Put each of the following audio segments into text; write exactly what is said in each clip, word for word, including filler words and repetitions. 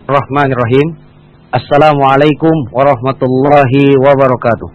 Bismillahirrahmanirrahim. Assalamualaikum warahmatullahi wabarakatuh.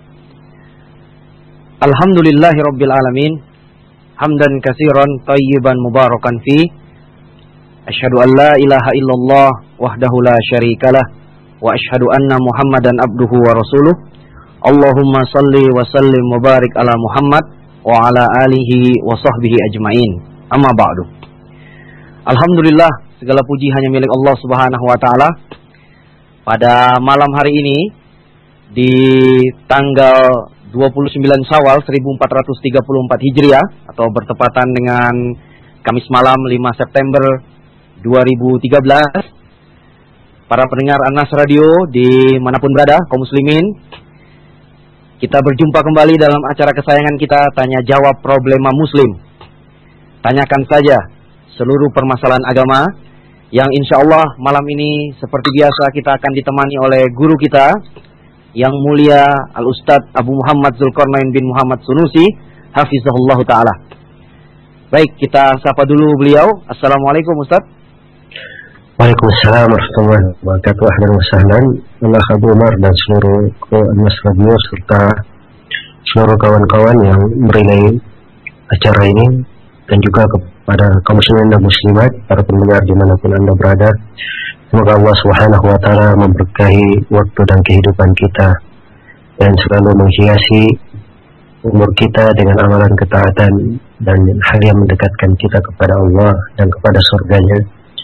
Alhamdulillahirabbil alamin. Hamdan katsiran thayyiban mubarakan fi. Asyhadu an la ilaha illallah wahdahu la syarikalah wa asyhadu anna Muhammadan abduhu wa rasuluh. Allahumma salli wa sallim wa barik ala Muhammad wa ala alihi wa sahbihi ajmain. Amma ba'du. Alhamdulillah, segala puji hanya milik Allah Subhanahu wa taala. Pada malam hari ini di tanggal dua puluh sembilan Syawal seribu empat ratus tiga puluh empat Hijriah atau bertepatan dengan Kamis malam lima September dua ribu tiga belas. Para pendengar An-Nas Radio dimanapun berada, kaum muslimin, kita berjumpa kembali dalam acara kesayangan kita, Tanya Jawab Problema Muslim. Tanyakan saja seluruh permasalahan agama, yang insya Allah malam ini seperti biasa kita akan ditemani oleh guru kita yang mulia Al-Ustadz Abu Muhammad Zulkarnain bin Muhammad Sunusi, hafizahullah ta'ala. Baik, kita sapa dulu beliau. Assalamualaikum Ustadz. Waalaikumsalam warahmatullahi wabarakatuh. Ahlan wa sahlan Allah Abu Umar dan seluruh An-Nas Radio serta seluruh kawan-kawan yang merilai acara ini, dan juga kepada kaum muslimin dan muslimat, para pendengar dimanapun Anda berada. Semoga Allah Subhanahu wa taala memberkahi waktu dan kehidupan kita dan selalu menghiasi umur kita dengan amalan ketaatan dan hal yang mendekatkan kita kepada Allah dan kepada surganya.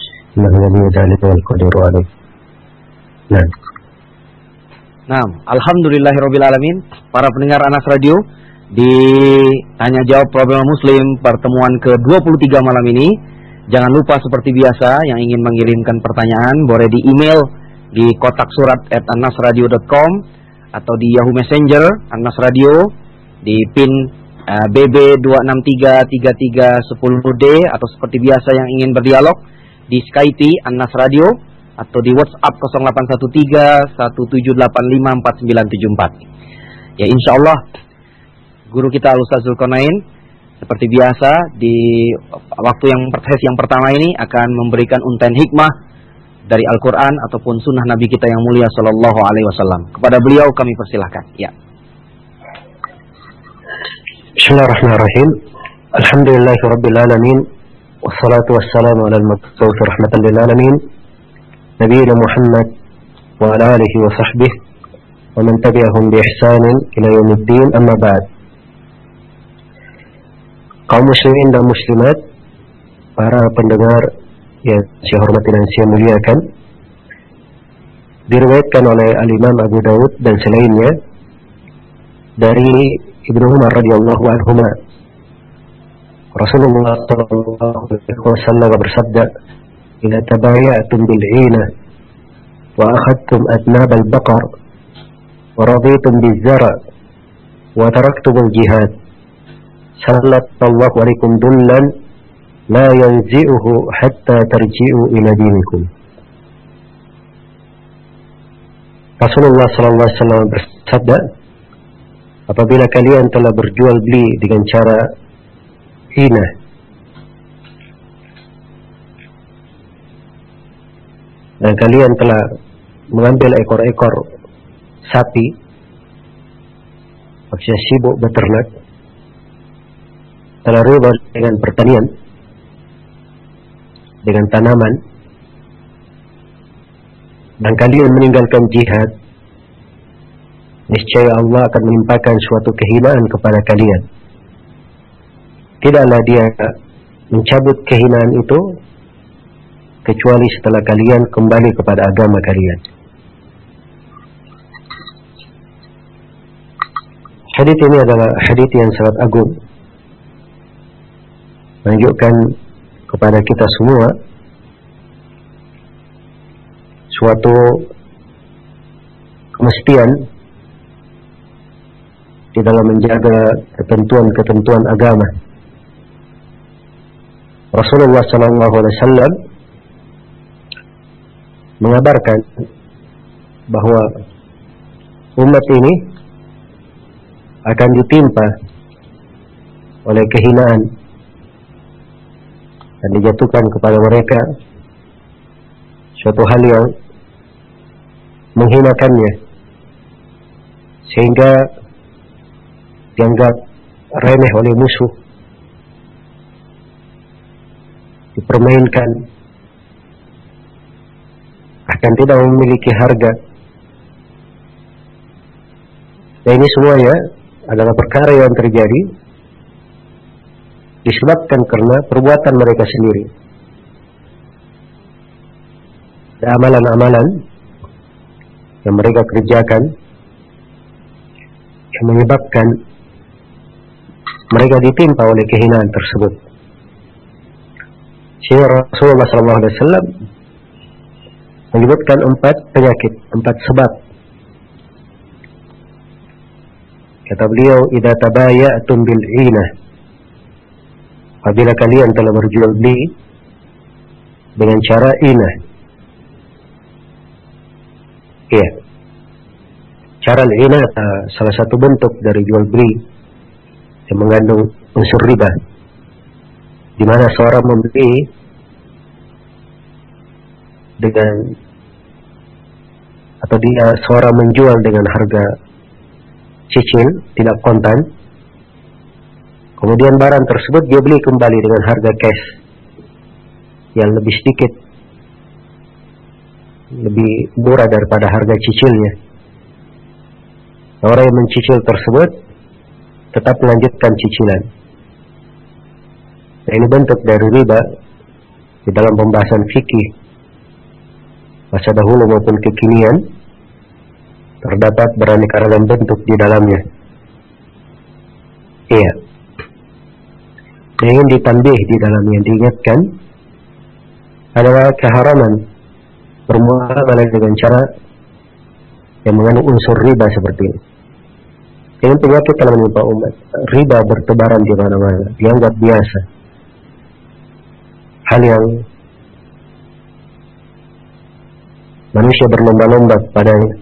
Nah. Nah, alhamdulillahirabbil alamin. Para pendengar An-Nas Radio di Tanya Jawab Problema Muslim pertemuan ke dua puluh tiga malam ini, jangan lupa seperti biasa yang ingin mengirimkan pertanyaan boleh di email di kotak surat at annasradio dot com atau di Yahoo Messenger An-Nas Radio di pin uh, B B dua enam tiga tiga tiga satu nol D, atau seperti biasa yang ingin berdialog di Skype An-Nas Radio atau di WhatsApp nol delapan satu tiga satu tujuh delapan lima empat sembilan tujuh empat. Ya, insya Allah guru kita Al-Ustadz Zulkarnain seperti biasa di waktu yang sesi yang pertama ini akan memberikan untayan hikmah dari Al-Quran ataupun sunnah Nabi kita yang mulia Sallallahu Alaihi Wasallam. Kepada beliau kami persilahkan. Ya. Bismillahirrahmanirrahim. Alhamdulillahirabbil alamin. Wassalatu wassalamu ala al-mab'uts rahmatan lil alamin. Nabiyina Muhammad wa ala alihi wa sahbihi wa man tabi'ahum bi ihsanin ila yaumiddin. Amma ba'd. Kaum muslimin dan muslimat, para pendengar yang saya hormati dan saya muliakan, diriwayatkan oleh Al-Imam Abu Daud dan selainnya dari Ibnu Umar radhiyallahu anhuma, Rasulullah sallallahu alaihi wasallam bersabda, "Idza tabaya'tum bil 'ina wa akhadtum adnab al-baqar wa raditum biz-zara' wa taraktum al-jihad, sallallahu alaikum dullan la yanzi'uhu hatta tarji'u ila dinikum." Rasulullah sallallahu alaihi wasallam bersabda, apabila kalian telah berjual beli dengan cara hina, dan kalian telah mengambil ekor-ekor sapi, maksudnya sibuk beternak, telah riba dengan pertanian, dengan tanaman, dan kalian meninggalkan jihad, niscaya Allah akan menimpakan suatu kehinaan kepada kalian. Tidaklah dia mencabut kehinaan itu kecuali setelah kalian kembali kepada agama kalian. Hadits ini adalah hadits yang sangat agung, menunjukkan kepada kita semua suatu kemestian di dalam menjaga ketentuan-ketentuan agama. Rasulullah sallallahu alaihi wasallam mengabarkan bahwa umat ini akan ditimpa oleh kehinaan dan dijatuhkan kepada mereka suatu hal yang menghinakannya sehingga dianggap remeh oleh musuh, dipermainkan, bahkan tidak memiliki harga. Dan ini semuanya adalah perkara yang terjadi disebabkan karena perbuatan mereka sendiri. Dan amalan-amalan yang mereka kerjakan yang menyebabkan mereka ditimpa oleh kehinaan tersebut. Sehingga Rasulullah shallallahu alaihi wasallam menyebutkan empat penyakit, empat sebab. Kata beliau, "Idza tabaya'tum bil 'inah." Apabila kalian telah berjual beli dengan cara inah. Iya. Cara inah uh, salah satu bentuk dari jual beli yang mengandung unsur riba, di mana seorang membeli dengan atau dia seorang menjual dengan harga cicil, tidak kontan. Kemudian barang tersebut dia beli kembali dengan harga cash yang lebih sedikit, lebih murah daripada harga cicilnya. Orang yang mencicil tersebut tetap melanjutkan cicilan. Nah, ini bentuk dari riba di dalam pembahasan fikih masa dahulu maupun kekinian. Terdapat beraneka ragam bentuk di dalamnya. Iya. Yang ingin ditambah di dalamnya, diingatkan adalah keharaman bermuamalah dengan cara yang mengandung unsur riba seperti ini. Ini penyakit kalau menimpa umat. Riba bertebaran di mana-mana, dianggap biasa. Hal yang manusia berlomba-lomba padanya.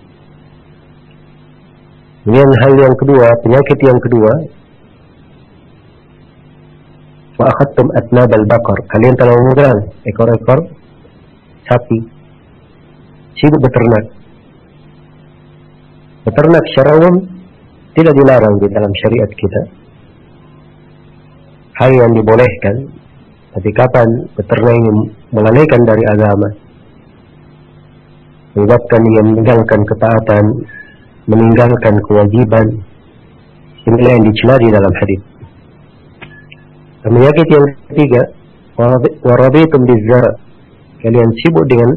Kemudian hal yang kedua, penyakit yang kedua, wa akhadtum atnabal baqar, kalian telah memegang ekor-ekor sapi, sibuk beternak. Beternak secara umum tidak dilarang di dalam syariat kita, hal yang dibolehkan. Tapi kapan beternak ini melalaikan dari agama, menyebabkan ia meninggalkan ketaatan, meninggalkan kewajiban, inilah yang dicela di dalam hadis. Penyakit yang ketiga, warabitum bizzar, kalian sibuk dengan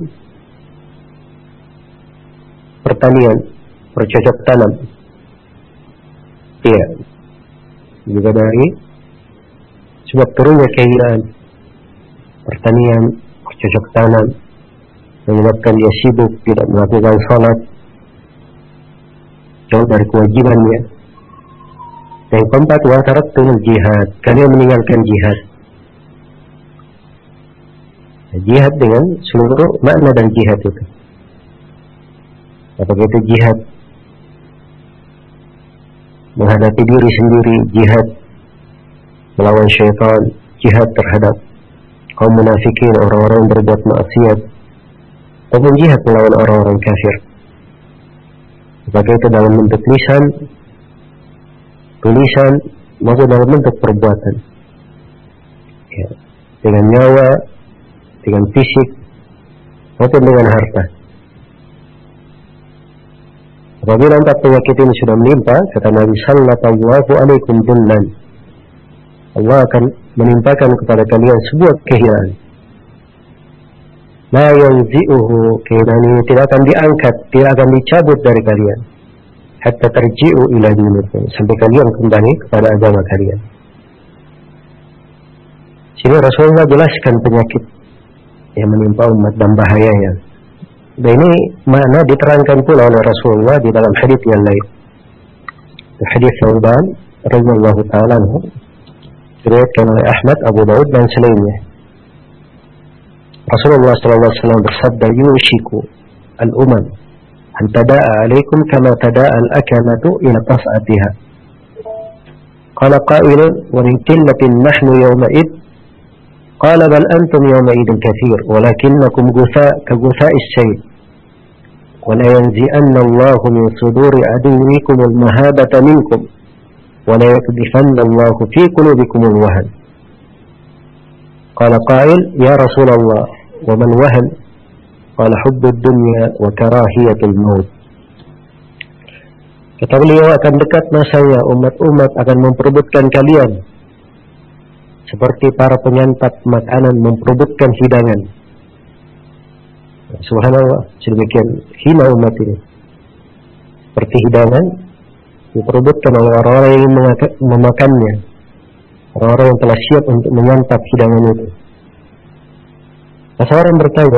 pertanian, bercocok tanam. Iya, juga dari sebab turunnya kehinaan pertanian, bercocok tanam, menyebabkan dia sibuk tidak melakukan salat, jauh dari kewajibannya. Yang keempat, wa taraktum jihad, kalian meninggalkan jihad. Jihad dengan seluruh makna dan jihad itu. Apakah itu jihad menghadapi diri sendiri, jihad melawan syaitan, jihad terhadap kaum munafikin, orang-orang yang berbuat maksiat, ataupun jihad melawan orang-orang kafir. Apakah itu dalam bentuk lisan, tulisan, maupun dalam bentuk perbuatan, ya, dengan nyawa, dengan fisik, maupun dengan harta. Apabila empat penyakit ini sudah menimpa, kata Nabi sallallahu alaikum dhullan, Allah akan menimpakan kepada kalian sebuah kehinaan. La yanzi'uhu, kehinaan ini tidak akan diangkat, tidak akan dicabut dari kalian, hatta tarji'u ila dinikum, sampai kalian kembali kepada agama kalian. Sini Rasulullah jelaskan penyakit yang menimpa umat dan bahayanya. Dan ini makna diterangkan pula oleh Rasulullah di dalam hadis yang lain. Hadis Thawban radhiyallahu ta'ala anhu, diriwayatkan oleh Ahmad, Abu Daud dan selainnya. Rasulullah sallallahu alaihi wasallam bersabda, "Yushiku al-umam an tada'a alaikum kama tada'a al-akamatu ila qas'atiha." Qala qailun, "Wa min qillatin nahnu yawma'id?" Qala bal antum yawma idin kathir walakinnakum gutha' ka gutha'is sayl wa la yanzi'anna Allahu min suduri aduwwikum al-mahabata minkum wa la yakdifanna Allahu fi qulubikum al-wahn. Qala qail ya Rasulullah wa man wahn? Qala hubbud dunya wa karahiyatul maut. Kata beliau, akan dekat masanya umat-umat akan memperebutkan kalian seperti para penyantap makanan memperebutkan hidangan. Subhanallah, sedemikian hina umat ini. Seperti hidangan diperebutkan oleh orang-orang yang ingin memakannya, orang-orang yang telah siap untuk menyantap hidangan itu. Seseorang bertanya,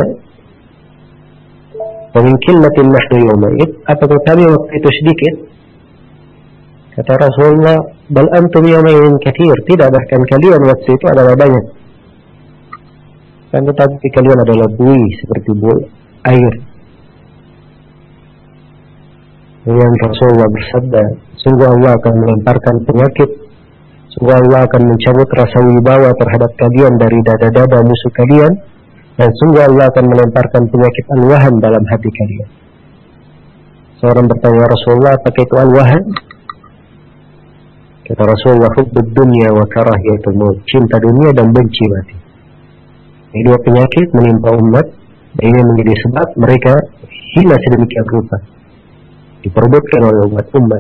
"Min qillatin nahnu yawma id?" Apakah kami waktu itu sedikit? Kata Rasulullah, "Bal antum yawma idin katsir." Tidak, bahkan kalian waktu itu adalah banyak. Kan tetapi kalian adalah buih seperti buih air. Kemudian Rasulullah bersabda, sungguh Allah akan melemparkan penyakit, sungguh Allah akan mencabut rasa wibawa terhadap kalian dari dada-dada musuh kalian, dan sungguh Allah akan melemparkan penyakit al-wahan dalam hati kalian. Seorang bertanya, Rasulullah, apakah itu al-wahan? Kata Rasulullah, hubbud dunya wa karahiyatul maut, cinta dunia dan benci mati. Ini dua penyakit menimpa umat, dan ini menjadi sebab mereka hina sedemikian rupa, diperebutkan oleh umat-umat.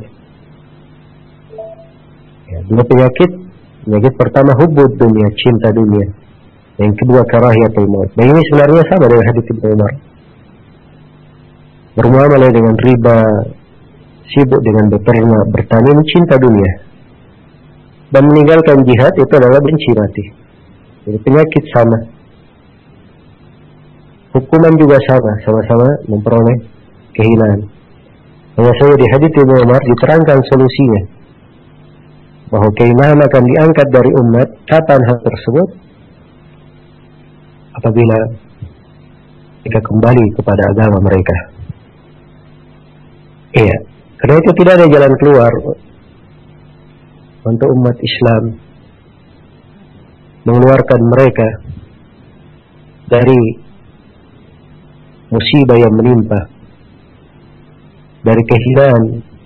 Ya, dua penyakit. Penyakit pertama hubbud dunya, cinta dunia. Yang kedua karahiyatul maut. Dan ini sebenarnya sama dengan hadits Ibnu Umar. Bermuamalah dengan riba, sibuk dengan beternak, bertani, mencinta dunia, dan meninggalkan jihad itu adalah benci mati. Jadi penyakit sama, hukuman juga sama, sama-sama memperoleh kehinaan. Hanya saja di hadits Ibnu Umar diterangkan solusinya, bahwa kehinaan akan diangkat dari umat. Kapan hal tersebut? Apabila mereka kembali kepada agama mereka. Iya, karena itu tidak ada jalan keluar untuk umat Islam mengeluarkan mereka dari musibah yang menimpa, dari kehinaan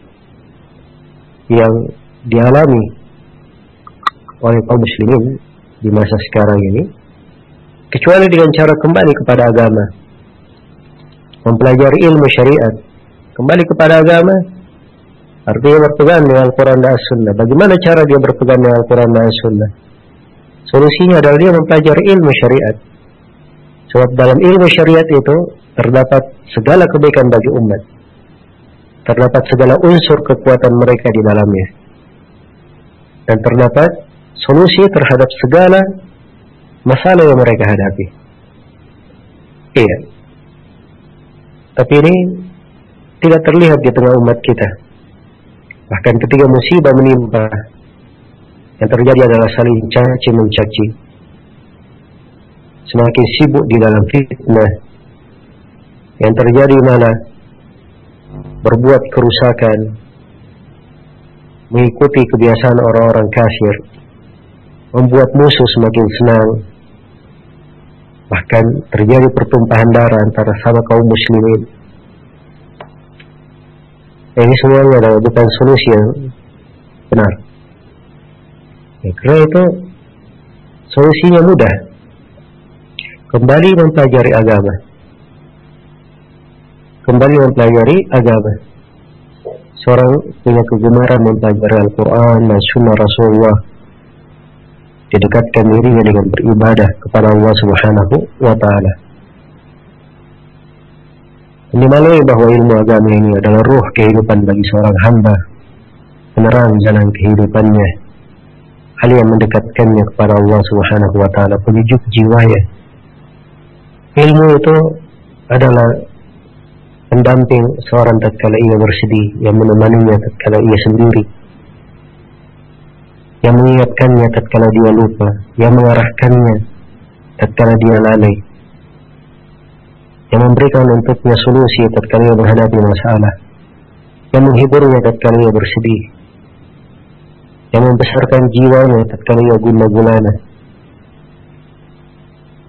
yang dialami oleh kaum muslimin di masa sekarang ini, kecuali dengan cara kembali kepada agama, mempelajari ilmu syariat, kembali kepada agama. Artinya berpegang dengan Al-Quran dan As-Sunnah. Bagaimana cara dia berpegang dengan Al-Quran dan As-Sunnah? Solusinya adalah dia mempelajari ilmu syariat. Sebab dalam ilmu syariat itu terdapat segala kebaikan bagi umat, terdapat segala unsur kekuatan mereka di dalamnya, dan terdapat solusi terhadap segala masalah yang mereka hadapi. Iya. Tapi ini tidak terlihat di tengah umat kita. Bahkan ketika musibah menimpa, yang terjadi adalah saling caci mencaci, semakin sibuk di dalam fitnah. Yang terjadi malah berbuat kerusakan, mengikuti kebiasaan orang-orang kafir, membuat musuh semakin senang. Bahkan terjadi pertumpahan darah antara sama kaum muslimin. Ini semuanya adalah bukan solusi yang benar. Ya, karena itu solusinya mudah. Kembali mempelajari agama. Kembali mempelajari agama. Seorang punya kegemaran mempelajari Al-Quran dan Sunnah Rasulullah, didekatkan dirinya dengan beribadah kepada Allah Subhanahu wa Ta'ala. Dimaklumi bahwa ilmu agama ini adalah ruh kehidupan bagi seorang hamba, penerang jalan kehidupannya, hal yang mendekatkannya kepada Allah Subhanahu wa Ta'ala, penyejuk jiwanya. Ilmu itu adalah pendamping seorang tatkala ia bersedih, yang menemaninya tatkala ia sendiri, yang mengingatkannya tatkala dia lupa, yang mengarahkannya tatkala dia lalai, yang memberikan untuknya solusi tatkala ia menghadapi masalah, yang menghiburnya tatkala ia bersedih, yang membesarkan jiwanya tatkala ia gundah gulana.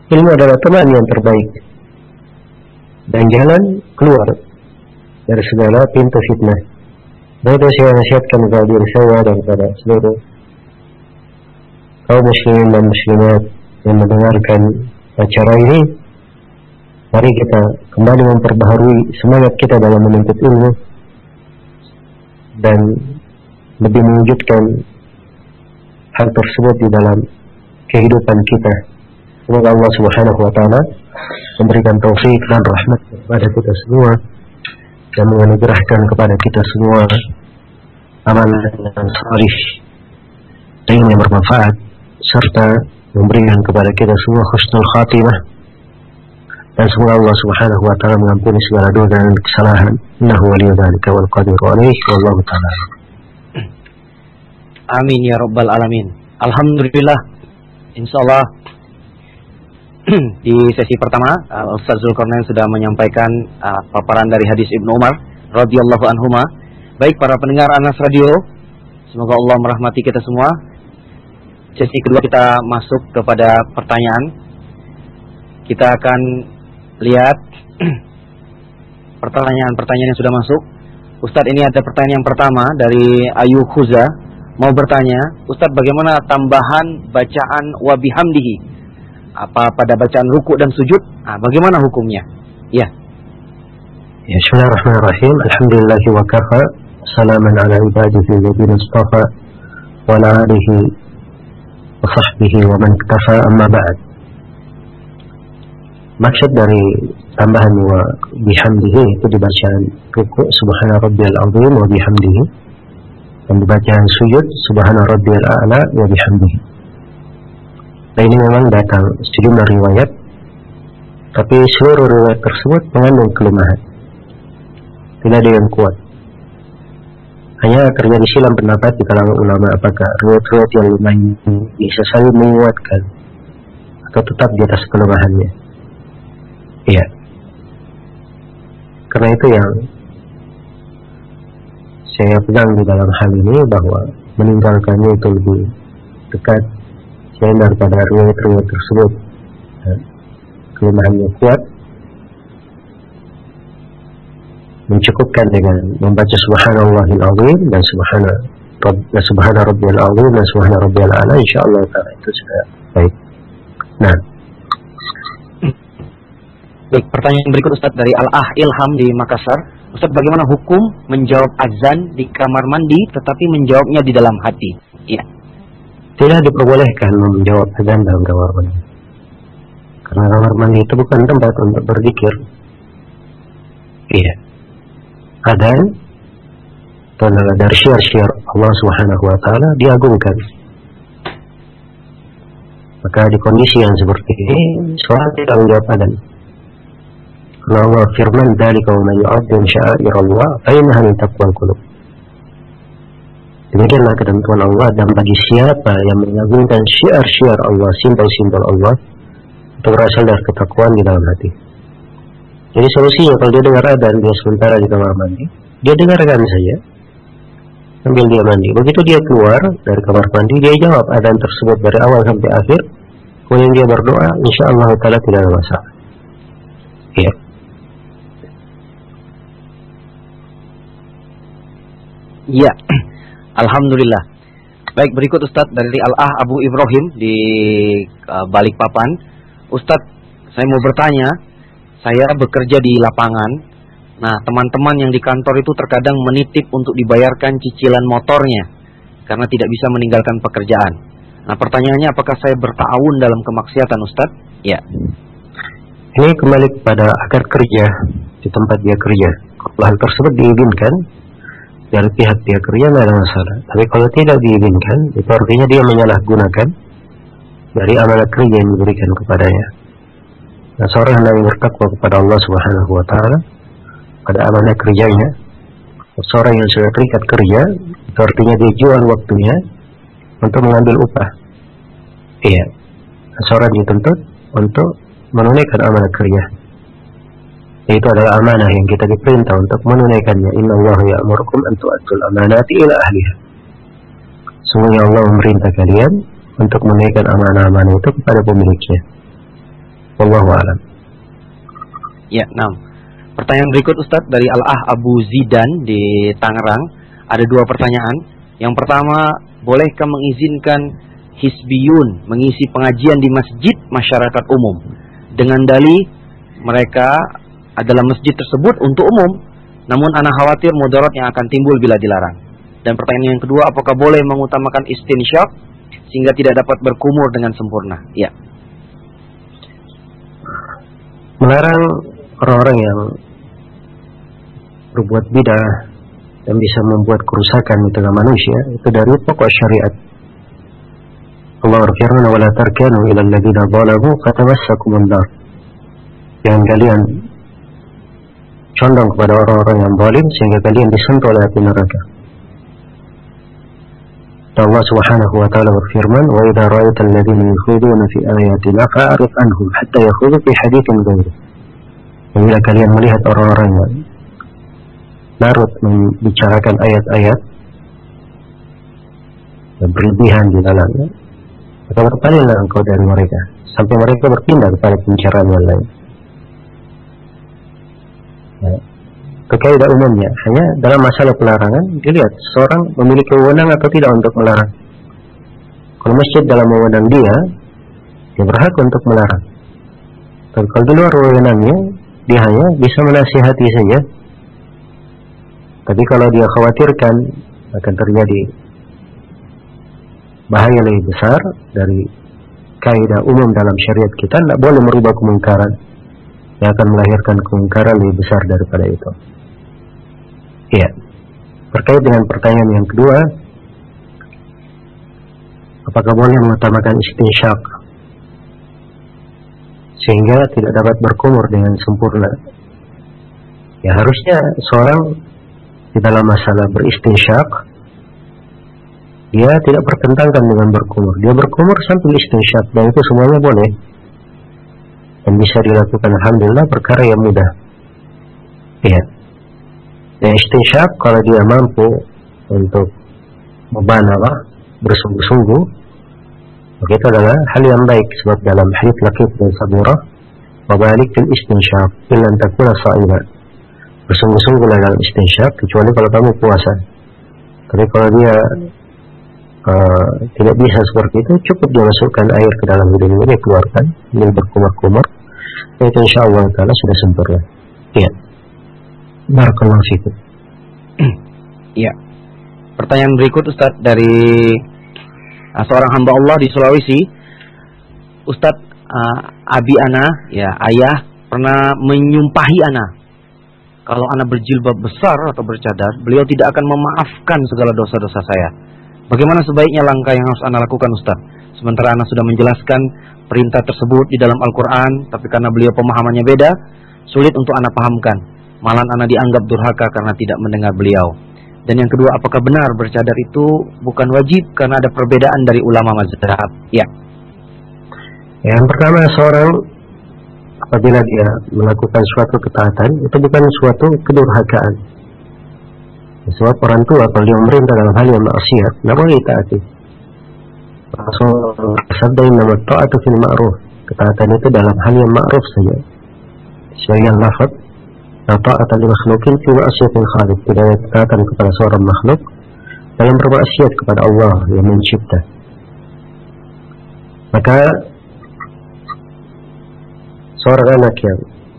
Ilmu adalah teman yang terbaik dan jalan keluar dari segala pintu fitnah. Dan itu saya nasihatkan kepada diri saya dan kepada seluruh kaum muslimin dan muslimat yang mendengarkan acara ini. Mari kita kembali memperbaharui semangat kita dalam menuntut ilmu dan lebih mewujudkan hal tersebut di dalam kehidupan kita. Semoga Allah Subhanahu wa taala memberikan taufik dan rahmat kepada kita semua dan menganugerahkan kepada kita semua amalan yang salih dan yang bermanfaat, serta memberikan kepada kita semua husnul khatimah. Dan semoga Allah Subhanahu wa taala mengampuni segala dosa dan kesalahan. Innahu waliyyu dzalika wal qadiru alaihi wallahu taala. Amin ya rabbal alamin. Alhamdulillah, insyaallah di sesi pertama uh, Ustaz Zulkarnain sudah menyampaikan uh, paparan dari hadis Ibnu Umar radhiyallahu anhuma. Baik para pendengar Anas Radio, semoga Allah merahmati kita semua. Sesi kedua kita masuk kepada pertanyaan. Kita akan lihat pertanyaan-pertanyaan yang sudah masuk. Ustadz, ini ada pertanyaan yang pertama dari Ayu Khuza, mau bertanya, Ustadz, bagaimana tambahan bacaan wa bihamdihi? Apa pada bacaan ruku dan sujud? Nah, bagaimana hukumnya? Ya. Ya, bismillahirrahmanirrahim. Alhamdulillahi wa kafa, salaman ala ibadihi alladhina istafa wa ala alihi wa sahbihi wa man iktafa, amma ba'd. Maksud dari tambahan wa bihamdihi itu di bacaan ruku subhana rabbiyal azim wa bihamdihi, dan di bacaan sujud subhana rabbiyal a'la wa bihamdihi. Nah, ini memang datang sejumlah riwayat, tapi seluruh riwayat tersebut mengandung kelemahan, tidak ada yang kuat. Hanya terjadi silang pendapat di kalangan ulama apakah riwayat-riwayat yang lemah ini bisa saling menguatkan atau tetap di atas kelemahannya. Iya. Karena itu yang saya pegang di dalam hal ini, bahwa meninggalkannya itu lebih dekat saya daripada riwayat-riwayat tersebut ya, kelemahannya kuat. Mencukupkan dengan membaca subhanallahil azim dan subhana rabb dan subhana rabbiyal azim dan subhana rabbiyal a'la, insyaallah taala itu sudah baik. Nah, baik, pertanyaan berikut Ustaz dari Al-Ah Ilham di Makassar. Ustaz, bagaimana hukum menjawab azan di kamar mandi tetapi menjawabnya di dalam hati? Iya. Tidak diperbolehkan menjawab azan dalam kamar mandi, karena kamar mandi itu bukan tempat untuk berzikir. Iya. Azan itu adalah dari syiar-syiar Allah Subhanahu wa taala, diagungkan. Maka di kondisi yang seperti ini, seorang tidak menjawab azan. Karena Allah firman, "Dzalika wa man yu'azzim sya'airallah fa innaha min taqwal qulub." Demikianlah ketentuan Allah, dan bagi siapa yang mengagungkan syiar-syiar Allah, simbol-simbol Allah, itu berasal dari ketakwaan di dalam hati. Jadi solusinya, kalau dia dengar adzan, dia sementara di kamar mandi, dia dengarkan saja sambil dia mandi. Begitu dia keluar dari kamar mandi, dia jawab adzan tersebut dari awal sampai akhir. Kemudian dia berdoa, insyaallah taala tidak ada masalah. Ya. Iya. Alhamdulillah. Baik, berikut Ustadz dari Al-Ah Abu Ibrahim di uh, Balikpapan. Ustadz, saya mau bertanya. Saya bekerja di lapangan. Nah, teman-teman yang di kantor itu terkadang menitip untuk dibayarkan cicilan motornya karena tidak bisa meninggalkan pekerjaan. Nah, pertanyaannya, apakah saya berta'awun dalam kemaksiatan, Ustadz? Ya. Ini kembali kepada akar kerja di tempat dia kerja. Kalau hal tersebut diizinkan dari pihak dia kerja, tidak ada masalah. Tapi kalau tidak diizinkan, itu artinya dia menyalahgunakan dari amanah kerja yang diberikan kepadanya. Nah, seorang yang bertakwa kepada Allah Subhanahu wa taala pada amanah kerjanya, seorang yang sudah terikat kerja, itu artinya dia jual waktunya untuk mengambil upah. Iya. Nah, seorang dituntut untuk menunaikan amanah kerja. Itu adalah amanah yang kita diperintah untuk menunaikannya. Innallaha ya'murukum an tu'addul amanati ila ahliha. Sungguhnya Allah memerintah kalian untuk menunaikan amanah-amanah itu kepada pemiliknya. Wallahu a'lam. Ya, nah. Pertanyaan berikut Ustadz dari Al-Ah Abu Zidan di Tangerang. Ada dua pertanyaan. Yang pertama, bolehkah mengizinkan Hizbiyun mengisi pengajian di masjid masyarakat umum dengan dalih mereka adalah masjid tersebut untuk umum, namun ana khawatir mudarat yang akan timbul bila dilarang. Dan pertanyaan yang kedua, apakah boleh mengutamakan istinsyak sehingga tidak dapat berkumur dengan sempurna? Ya. Melarang orang-orang yang berbuat bidah dan bisa membuat kerusakan di tengah manusia itu dari pokok syariat. Allah berfirman, "Wa la tarkanu ila alladziina zalamu fatamassakumun nar." Jangan kalian condong kepada orang-orang yang zalim sehingga kalian disentuh oleh api neraka. Allah Subhanahu wa taala berfirman, "Wa idza ra'aita alladziina yakhuduna fi ayatina fa'rid anhum hatta yakhudu fi haditsin ghairu." Bila kalian melihat orang-orang yang larut membicarakan ayat-ayat dan berlebihan di dalamnya, maka berpalinglah engkau dari mereka sampai mereka berpindah kepada pembicaraan yang lain. Ya. Kaidah umumnya hanya dalam masalah pelarangan dilihat seorang memiliki wewenang atau tidak untuk melarang. Kalau masjid dalam wewenang dia, dia berhak untuk melarang. Tapi kalau di luar wewenangnya, dia hanya bisa menasihati saja. Tapi kalau dia khawatirkan akan terjadi bahaya lebih besar dari kaidah umum dalam syariat kita, tidak boleh merubah kemungkaran yang akan melahirkan kemungkaran lebih besar daripada itu. Ya, terkait dengan pertanyaan yang kedua, apakah boleh mengutamakan istinsyak sehingga tidak dapat berkumur dengan sempurna? Ya, harusnya seorang di dalam masalah beristinsyak dia tidak bertentangan dengan berkumur. Dia berkumur sambil istinsyak, dan itu semuanya boleh dan bisa dilakukan, alhamdulillah, perkara yang mudah. Ya. Dan istinsyak kalau dia mampu untuk mubalaghah, bersungguh-sungguh, maka itu adalah hal yang baik, sebab dalam hadits Laqit bin Sabirah, wa balik fil istinsyak illa an takuna sha'iman. Bersungguh-sungguhlah dalam istinsyak kecuali kalau kamu puasa. Tapi kalau dia uh, tidak bisa seperti itu, cukup dia masukkan air ke dalam hidungnya, dia keluarkan, dia berkumur-kumur, itu insyaallah taala sudah sempurna. Iya. Barakallahu fikum. Iya. Pertanyaan berikut Ustaz dari uh, seorang hamba Allah di Sulawesi. Ustaz, uh, abi ana, ya ayah pernah menyumpahi ana, kalau ana berjilbab besar atau bercadar, beliau tidak akan memaafkan segala dosa-dosa saya. Bagaimana sebaiknya langkah yang harus ana lakukan, Ustaz? Sementara ana sudah menjelaskan perintah tersebut di dalam Al-Quran, tapi karena beliau pemahamannya beda, sulit untuk ana pahamkan. Malah ana dianggap durhaka karena tidak mendengar beliau. Dan yang kedua, apakah benar bercadar itu bukan wajib karena ada perbedaan dari ulama mazhab? Ya. Yang pertama, seorang apabila dia melakukan suatu ketaatan, itu bukan suatu kedurhakaan. Sebab orang tua kalau dia memerintah dalam hal yang maksiat, tidak boleh ditaati. Rasulullah sabda, "Innama ta'atu fil ma'ruf." Ketaatan itu dalam hal yang ma'ruf saja. Sebagian lafaz, "La ta'ata li makhluqin fi ma'siyatil khaliq." Tidak ada ketaatan kepada seorang makhluk dalam bermaksiat kepada Allah yang mencipta. Maka seorang anak yang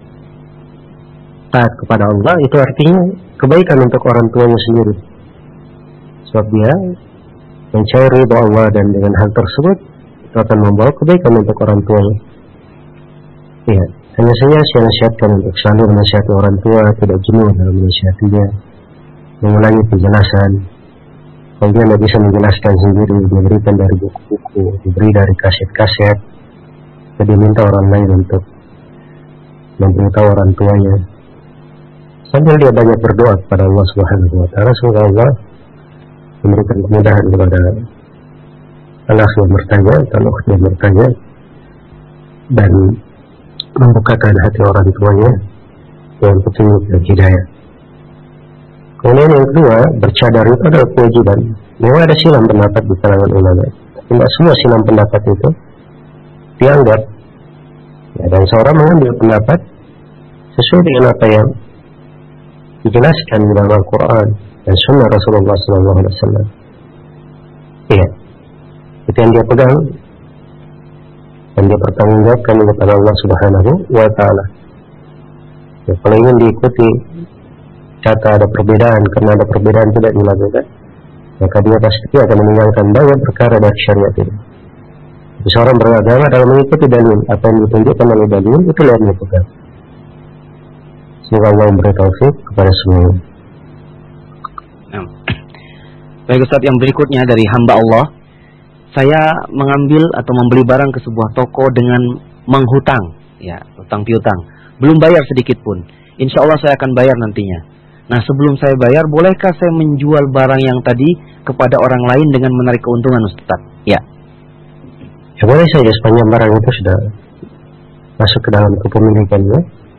taat kepada Allah itu artinya kebaikan untuk orang tuanya sendiri, sebab dia mencari ridha Allah, dan dengan hal tersebut itu akan membawa kebaikan untuk orang tuanya. Ya, hanya saja saya nasihatkan untuk selalu menasihati orang tua, tidak jenuh dalam menasihatinya, mengulangi penjelasan. Kalau dia tidak bisa menjelaskan sendiri, dia berikan dari buku-buku, diberi dari kaset-kaset, jadi minta orang lain untuk memberitahu orang tuanya, sambil dia banyak berdoa kepada Allah Subhanahu wa taala, semoga Allah memberikan kemudahan kepada anak yang bertanya, kalau dia bertanya, dan membukakan hati orang tuanya dengan petunjuk dan hidayah. Kemudian yang kedua, bercadar itu adalah kewajiban. Memang ada silang pendapat di kalangan ulama, tidak semua silang pendapat itu dianggap Ya, dan seorang mengambil pendapat sesuai dengan apa yang dijelaskan di dalam Al-Quran dan Sunnah Rasulullah Sallallahu Alaihi Wasallam. Iya, itu yang dia pegang dan dia pertanggungjawabkan kepada Allah Subhanahu wa Ta'ala. Ya, kalau ingin diikuti kata ada perbedaan, karena ada perbedaan tidak dilakukan, maka dia pasti akan meninggalkan banyak perkara dari syariat ini. Seorang beragama dalam mengikuti dalil, apa yang ditunjukkan oleh dalil itu yang dia pegang. Semoga Allah memberi taufik kepada semua. Nah. Baik Ustaz, yang berikutnya dari hamba Allah, saya mengambil atau membeli barang ke sebuah toko dengan menghutang, ya, utang piutang, belum bayar sedikit pun. Insya Allah saya akan bayar nantinya. Nah, sebelum saya bayar, bolehkah saya menjual barang yang tadi kepada orang lain dengan menarik keuntungan, Ustaz? Ya. Ya boleh saja sepanjang barang itu sudah masuk ke dalam kepemilikannya.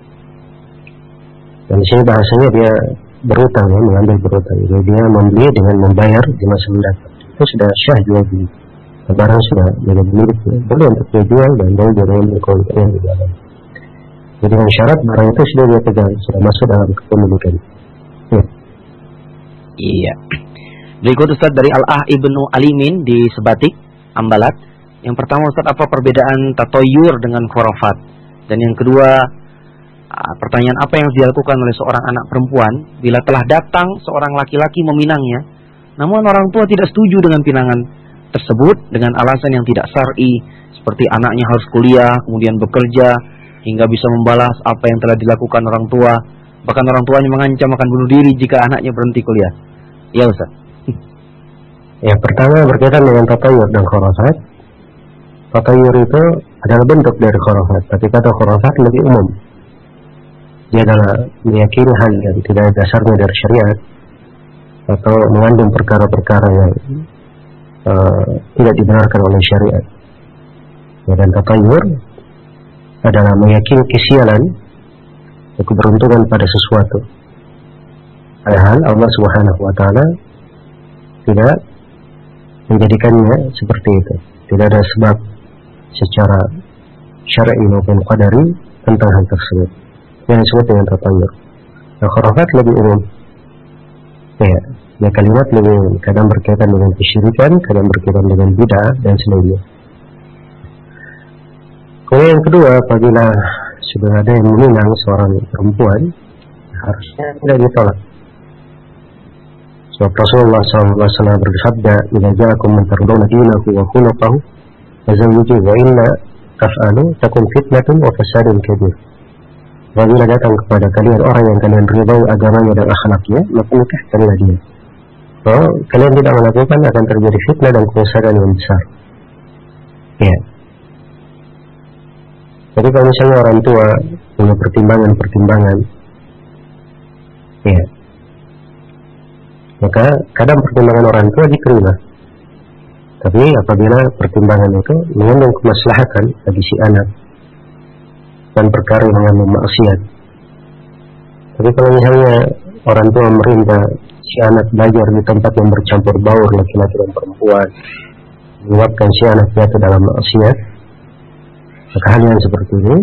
Dan di sini bahasanya dia berutang, ya, mengambil berutang. Jadi dia membeli dengan membayar di masa mendatang. Itu sudah syah jual beli. Barang sudah menjadi miliknya. Boleh untuk dia jual dan boleh dia mengambil keuntungan di dalam. Jadi dengan syarat barang itu sudah dia pegang, sudah masuk dalam kepemilikan. Ya. Iya. Berikut Ustaz dari Al-Ah Ibnu Alimin di Sebatik, Ambalat. Yang pertama Ustaz, apa perbedaan tatoyur dengan khurafat? Dan yang kedua, pertanyaan apa yang dilakukan oleh seorang anak perempuan bila telah datang seorang laki-laki meminangnya, namun orang tua tidak setuju dengan pinangan tersebut dengan alasan yang tidak syar'i, seperti anaknya harus kuliah, kemudian bekerja, hingga bisa membalas apa yang telah dilakukan orang tua. Bahkan orang tuanya mengancam akan bunuh diri jika anaknya berhenti kuliah. Ya Ustaz. Yang pertama berkaitan dengan tatayur dan khurafat. Tatayur itu adalah bentuk dari khurafat, tapi kata khurafat lebih umum. Dia adalah meyakini hal yang tidak ada dasarnya dari syariat atau mengandung perkara-perkara yang uh, tidak dibenarkan oleh syariat. Ya, dan tatayur adalah meyakini kesialan atau keberuntungan pada sesuatu. Padahal Allah Subhanahu wa Ta'ala tidak menjadikannya seperti itu. Tidak ada sebab secara syar'i maupun qadari tentang hal tersebut. Yang disebut dengan tatayur. Nah, khurafat lebih umum. Ya, ya kalimat lebih umum. Kadang berkaitan dengan kesyirikan, kadang berkaitan dengan bid'ah dan selainnya. Kemudian yang kedua, apabila sudah ada yang meminang seorang perempuan, harusnya tidak ditolak. Sebab Rasulullah shallallahu alaihi wasallam bersabda, "Idza ja'akum man tardawna dinahu wa khuluquhu fazawwijuhu wa illa taf'alu takun fitnatun wa fasadun kabir." Apabila datang kepada kalian orang yang kalian ridhai agamanya dan akhlaknya, maka nikahkanlah dia. Kalau kalian tidak melakukan, akan terjadi fitnah dan kerusakan yang besar. Ya. Jadi kalau misalnya orang tua punya pertimbangan-pertimbangan, ya, maka kadang pertimbangan orang tua diterima. Tapi apabila pertimbangan itu mengandung kemaslahatan bagi si anak dan perkara yang mengandung maksiat. Tapi kalau misalnya orang tua memerintah si anak belajar di tempat yang bercampur baur laki-laki dan perempuan, menyebabkan si anak jatuh dalam maksiat, maka hal yang seperti ini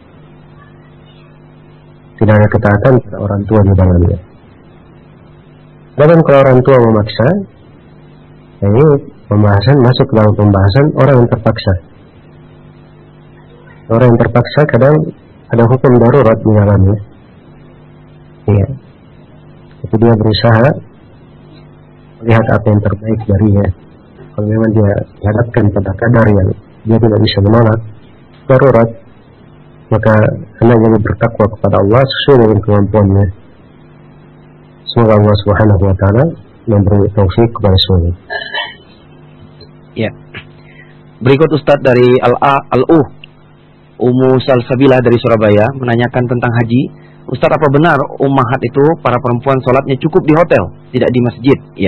tidak ada ketaatan pada orang tua di dalamnya. Dan kalau orang tua memaksa, ini pembahasan masuk ke dalam pembahasan orang yang terpaksa. Orang yang terpaksa kadang ada hukum darurat di dalamnya. Iya. Tapi dia berusaha melihat apa yang terbaik darinya. Kalau memang dia dihadapkan pada kadar yang dia tidak bisa menolak, darurat, maka hendaknya dia bertakwa kepada Allah sesuai dengan kemampuannya. Semoga Allah Subhanahu wa Ta'ala memberi taufik kepada semuanya. Ya. Berikut Ustaz dari Al-A Al-Uh Ummu Salsabilah dari Surabaya menanyakan tentang haji. Ustaz, apa benar ummahat itu para perempuan sholatnya cukup di hotel, tidak di masjid? Ya.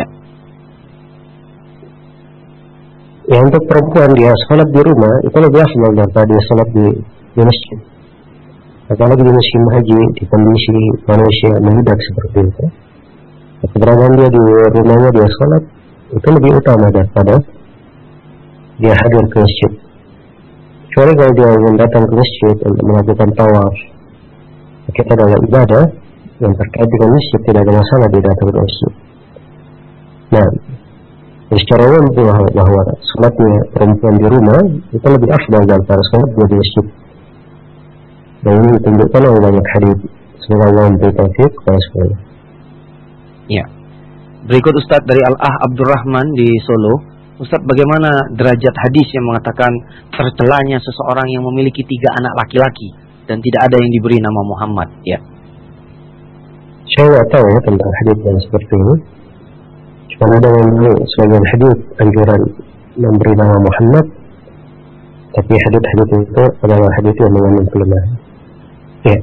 Ya, untuk perempuan dia sholat di rumah itu lebih afdal daripada dia sholat di, di masjid. Apalagi di musim haji di kondisi manusia mengidak seperti itu. Keberadaan dia di rumahnya dia sholat itu lebih utama daripada dia hadir ke masjid. Kecuali kalau dia ingin datang ke masjid untuk melakukan tawaf, kita adalah ibadah yang terkait dengan masjid, tidak ada masalah dia datang ke masjid. Nah, secara umum bahwa sholatnya perempuan di rumah itu lebih afdal daripada sholat di masjid. Dan ini ditunjukkan oleh banyak hadis. Semoga Allah memberi taufik kepada semuanya. Ya. Berikut Ustadz dari Al-Ah Abdurrahman di Solo. Ustadz, bagaimana derajat hadis yang mengatakan tercelanya seseorang yang memiliki tiga anak laki-laki dan tidak ada yang diberi nama Muhammad? Ya. Saya tidak tahu ya tentang hadis yang seperti ini. Cuma ada yang sebagian hadis anjuran memberi nama Muhammad, tapi hadis-hadis itu adalah hadis yang mengandung kelemahan. Ya.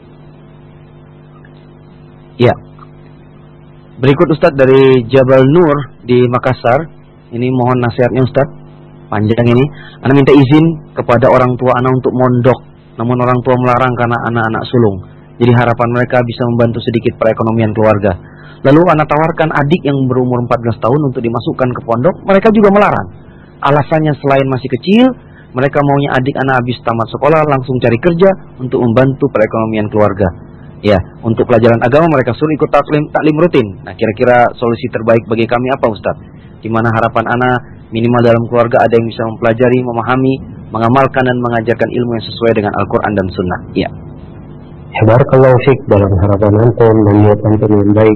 Ya. Berikut Ustadz dari Jabal Nur di Makassar. Ini mohon nasihatnya Ustadz, panjang ini. Ana minta izin kepada orang tua ana untuk mondok, namun orang tua melarang karena anak-anak sulung. Jadi harapan mereka bisa membantu sedikit perekonomian keluarga. Lalu ana tawarkan adik yang berumur empat belas tahun untuk dimasukkan ke pondok, mereka juga melarang. Alasannya selain masih kecil, mereka maunya adik ana habis tamat sekolah langsung cari kerja untuk membantu perekonomian keluarga. Ya, untuk pelajaran agama mereka suruh ikut taklim, taklim rutin. Nah, kira-kira solusi terbaik bagi kami apa Ustadz? Di mana harapan ana minimal dalam keluarga ada yang bisa mempelajari, memahami, mengamalkan dan mengajarkan ilmu yang sesuai dengan Al-Quran dan Sunnah. Ya. Barakallahu fiik dalam harapan antum dan niat antum yang baik.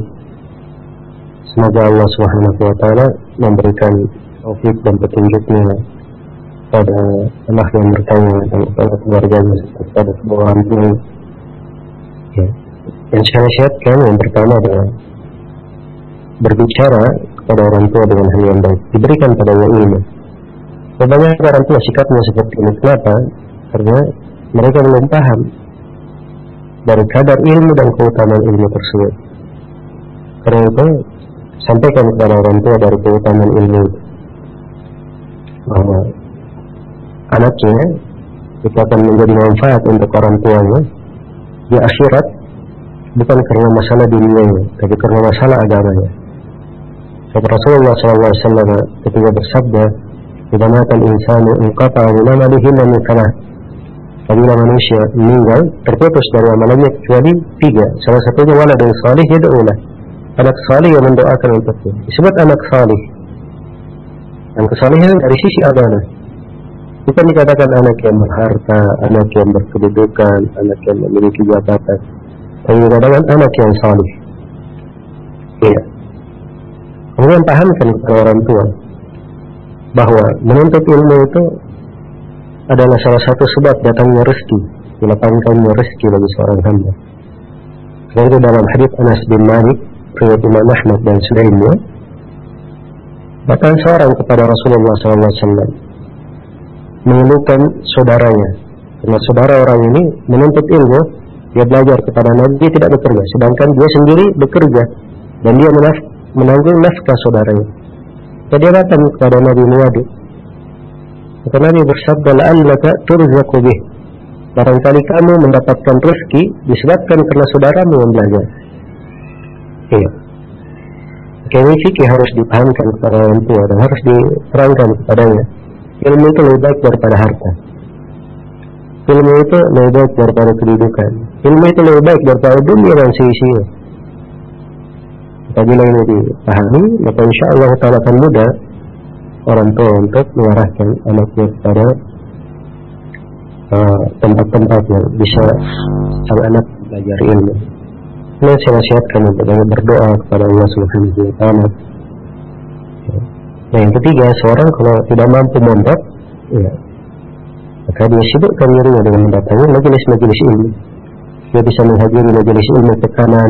Semoga Allah Subhanahu wa taala memberikan taufik dan petunjuknya pada anak yang bertanya dan pada keluarganya serta pada kedua orang tua. Ya. Yang saya nasihatkan yang pertama adalah berbicara kepada orang tua dengan hal yang baik, diberikan padanya ilmu. Banyak orang tua sikapnya seperti ini. Kenapa? Karena mereka belum paham dari kadar ilmu dan keutamaan ilmu tersebut. Karena itu sampaikan kepada orang tua dari keutamaan ilmu itu, bahwa anaknya itu akan menjadi manfaat untuk orang tuanya di akhirat, bukan karena masalah dunianya, tapi karena masalah agamanya. Kata Rasulullah shallallahu alaihi wasallam ketika bersabda, "Idza mata al-insanu inqata'a min amalihi illa min salah." Apabila manusia meninggal, terputus dari amalannya kecuali tiga. Salah satunya waladun salih yad'u lahu, anak salih yang mendoakan untuknya. Disebut anak salih. Dan kesalihan dari sisi agama. Bukan dikatakan anak yang berharta, anak yang berkedudukan, anak yang memiliki jabatan. Tapi dikatakan anak yang salih. Iya. Kemudian pahamkan kepada orang tua bahwa menuntut ilmu itu adalah salah satu sebab datangnya rezeki, dilapangkannya rezeki bagi seorang hamba. Karena itu dalam hadis Anas bin Malik, riwayat Imam Ahmad dan selainnya, bahkan seorang kepada Rasulullah shallallahu alaihi wasallam mengeluhkan saudaranya, karena saudara orang ini menuntut ilmu, dia belajar kepada Nabi, dia tidak bekerja, sedangkan dia sendiri bekerja dan dia menaf- menanggung nafkah saudaranya. Jadi dia datang kepada Nabi mengadu. Maka Nabi bersabda, "La'allaka turzaqu bih." Barangkali kamu mendapatkan rezeki disebabkan karena saudaramu yang belajar. Iya. Oke, ini fikih harus dipahamkan kepada orang tua dan harus diterangkan kepadanya. Ilmu itu lebih baik daripada harta. Ilmu itu lebih baik daripada kedudukan. Ilmu itu lebih baik daripada dunia dan seisinya. Apabila ini dipahami, maka insya Allah ta'ala akan mudah orang tua untuk mengarahkan anaknya kepada uh, tempat-tempat yang bisa sang anak belajar ilmu. Ini saya nasihatkan untuk banyak berdoa kepada Allah Subhanahu wa taala. Nah, yang ketiga, seorang kalau tidak mampu mondok, ya, maka dia sibukkan dirinya dengan mendatangi majelis-majelis ilmu. Dia bisa menghadiri majelis ilmu tekanan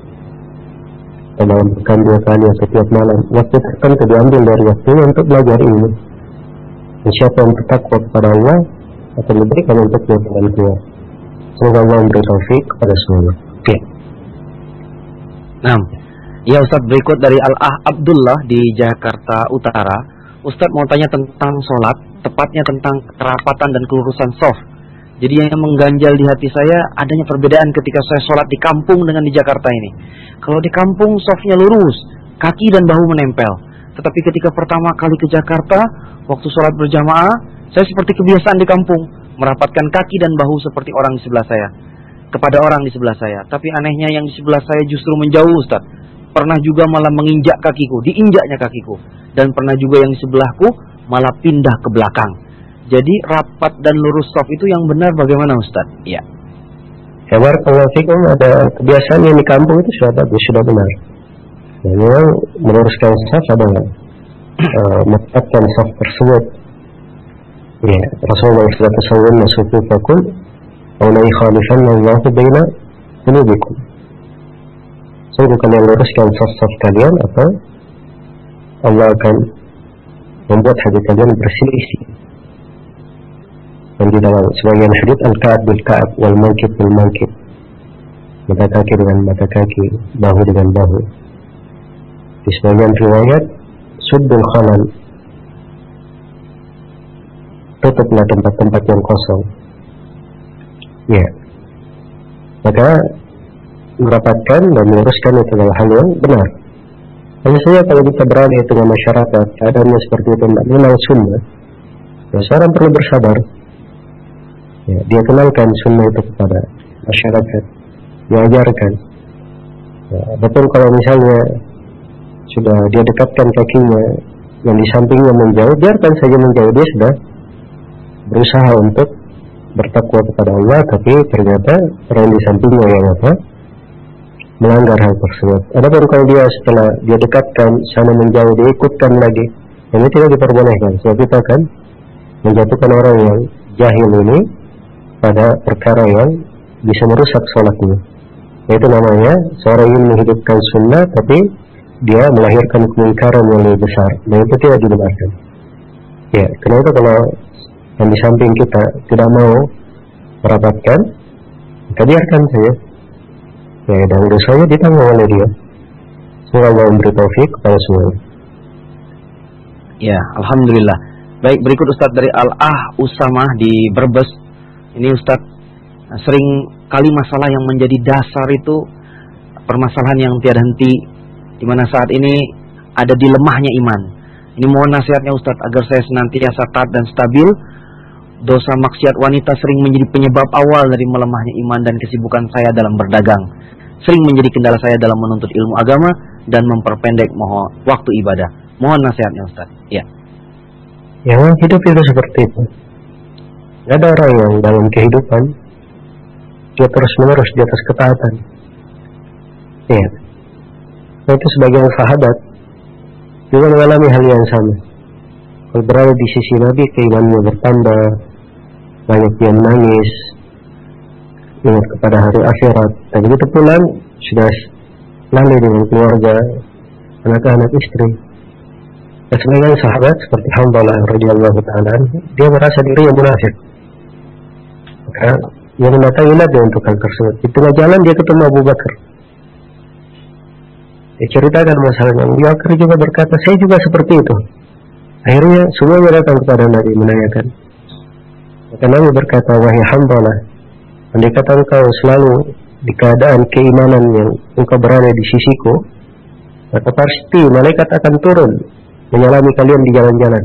dalam pekan dua kali atau setiap malam. Waktu tertentu diambil dari waktunya untuk belajar ilmu. Dan siapa yang bertakwa kepada Allah akan diberikan untuk jalan keluar. Semoga Allah memberi taufik kepada semua. Oke. Nah, ya Ustadz, berikut dari Al-Ah Abdullah di Jakarta Utara. Ustadz mau tanya tentang sholat, tepatnya tentang kerapatan dan kelurusan shaf. Jadi yang mengganjal di hati saya adanya perbedaan ketika saya sholat di kampung dengan di Jakarta ini. Kalau di kampung shafnya lurus, kaki dan bahu menempel. Tetapi ketika pertama kali ke Jakarta, waktu sholat berjamaah, saya seperti kebiasaan di kampung. merapatkan kaki dan bahu seperti orang di sebelah saya, kepada orang di sebelah saya. Tapi anehnya yang di sebelah saya justru menjauh, Ustaz. Pernah juga malah menginjak kakiku, diinjaknya kakiku. Dan pernah juga yang di sebelahku malah pindah ke belakang. Jadi rapat dan lurus saf itu yang benar bagaimana, Ustaz? Ya. Ya, barakallahu fikum, ada kebiasaan yang di kampung itu sudah bagus, sudah benar. Ya, memang meluruskan saf adalah uh, menetapkan saf tersebut. Ya, Rasulullah shallallahu alaihi wasallam sufufakum aw la yukhalifanna Allahu baina qulubikum. Sungguh kalian luruskan saf-saf kalian atau Allah akan membuat hati kalian berselisih. Dan di dalam sebagian hadits al-ka'ab bil-ka'ab wal mankib bil mankib, mata kaki dengan mata kaki, bahu dengan bahu. Di sebagian riwayat suddul khalal, tutuplah tempat-tempat yang kosong. Ya, maka merapatkan dan meluruskan itu adalah hal yang benar. Hanya saja kalau kita berada di tengah masyarakat keadaannya seperti itu, tidak mengenal sunnah, ya seorang perlu bersabar. Ya, dia kenalkan sunnah itu kepada masyarakat, diajarkan. Ya, betul kalau misalnya sudah dia dekatkan kakinya yang di sampingnya menjauh, biarkan saja menjauh. Dia sudah berusaha untuk bertakwa kepada Allah, tapi ternyata orang di sampingnya yang apa? Melanggar hal tersebut. Adapun kalau dia setelah dia dekatkan sana menjauh, dia ikutkan lagi, ini tidak diperbolehkan. Sebab kita akan menjatuhkan orang yang jahil ini pada perkara yang bisa merusak sholatnya. Itu namanya seorang ingin menghidupkan sunnah, tapi dia melahirkan kemungkaran yang lebih besar, dan itu tidak dibenarkan. Ya, karena itu kalau yang di samping kita tidak mau merapatkan, maka biarkan saja. Ya, dan dosanya ditanggung oleh dia. Semoga Allah memberi taufik kepada semua. Ya, alhamdulillah. Baik, berikut Ustadz dari Al-Ah Usamah di Brebes. Ini Ustadz, sering kali masalah yang menjadi dasar itu permasalahan yang tiada henti, di mana saat ini ada dilemahnya iman. Ini mohon nasihatnya Ustadz agar saya senantiasa taat dan stabil. Dosa maksiat wanita sering menjadi penyebab awal dari melemahnya iman dan kesibukan saya dalam berdagang. Sering menjadi kendala saya dalam menuntut ilmu agama dan memperpendek mohon waktu ibadah. Mohon nasihatnya Ustaz. Ya. Ya, hidup itu seperti itu. Tidak ada orang yang dalam kehidupan dia terus menerus di atas ketaatan. Ya. Nah, itu sebagian sahabat juga mengalami hal yang sama. Kalau berada di sisi Nabi, keimanannya bertambah, banyak yang menangis, ingat kepada hari akhirat. Dan begitu pulang sudah lalai dengan keluarga, anak-anak, istri. Dan sebagian sahabat seperti Hanzalah radhiyallahu ta'ala, dia merasa dirinya munafik. Maka dia mendatangi Nabi untuk hal tersebut. Di tengah jalan dia ketemu Abu Bakar. Dia ceritakan masalahnya. Abu Bakar juga berkata, saya juga seperti itu. Akhirnya semuanya datang kepada Nabi menanyakan. Maka Nabi berkata, wahai Hanzalah, andai kata engkau selalu di keadaan keimanan yang engkau berada di sisiku, maka pasti malaikat akan turun menyalami kalian di jalan-jalan.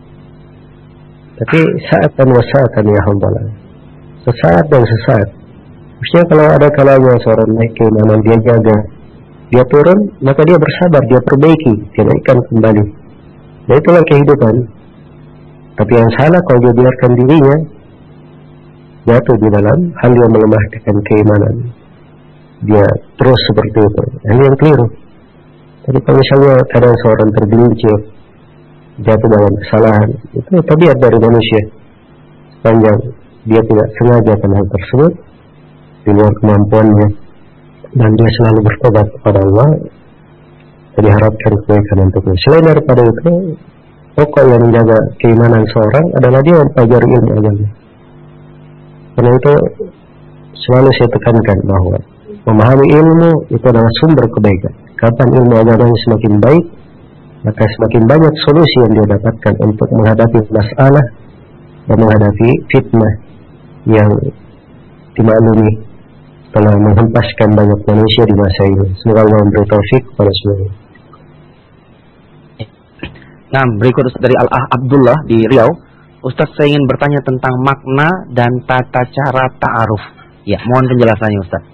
Tapi saatan wa saatan ya Hanzalah, sesaat dan sesaat. Maksudnya kalau ada kalanya seorang naik keimanan, dia jaga, dia turun, maka dia bersabar, dia perbaiki, dia naikkan kembali. Dan itulah kehidupan. Tapi yang salah kalau dia biarkan dirinya jatuh di dalam hal yang melemahkan keimanan, dia terus seperti itu, hal yang keliru. Tapi kalau misalnya kadang seorang tergelincir, jatuh dalam kesalahan, itu tabiat dari manusia. Sepanjang dia tidak sengaja akan hal tersebut, di luar kemampuannya, dan dia selalu bertobat kepada Allah, diharapkan kebaikan untuknya. Selain daripada itu, pokok yang menjaga keimanan seorang adalah dia mempelajari ilmu agama. Karena itu selalu saya tekankan bahwa memahami ilmu itu adalah sumber kebaikan. Kapan ilmu agamanya semakin baik, maka semakin banyak solusi yang dia dapatkan untuk menghadapi masalah dan menghadapi fitnah yang dimaklumi telah menghempaskan banyak manusia di masa ini. Semoga Allah memberi taufik kepada semuanya. Nah, berikut dari Al-Ah Abdullah di Riau. Ustadz, saya ingin bertanya tentang makna dan tata cara ta'aruf. Ya, mohon penjelasannya Ustadz.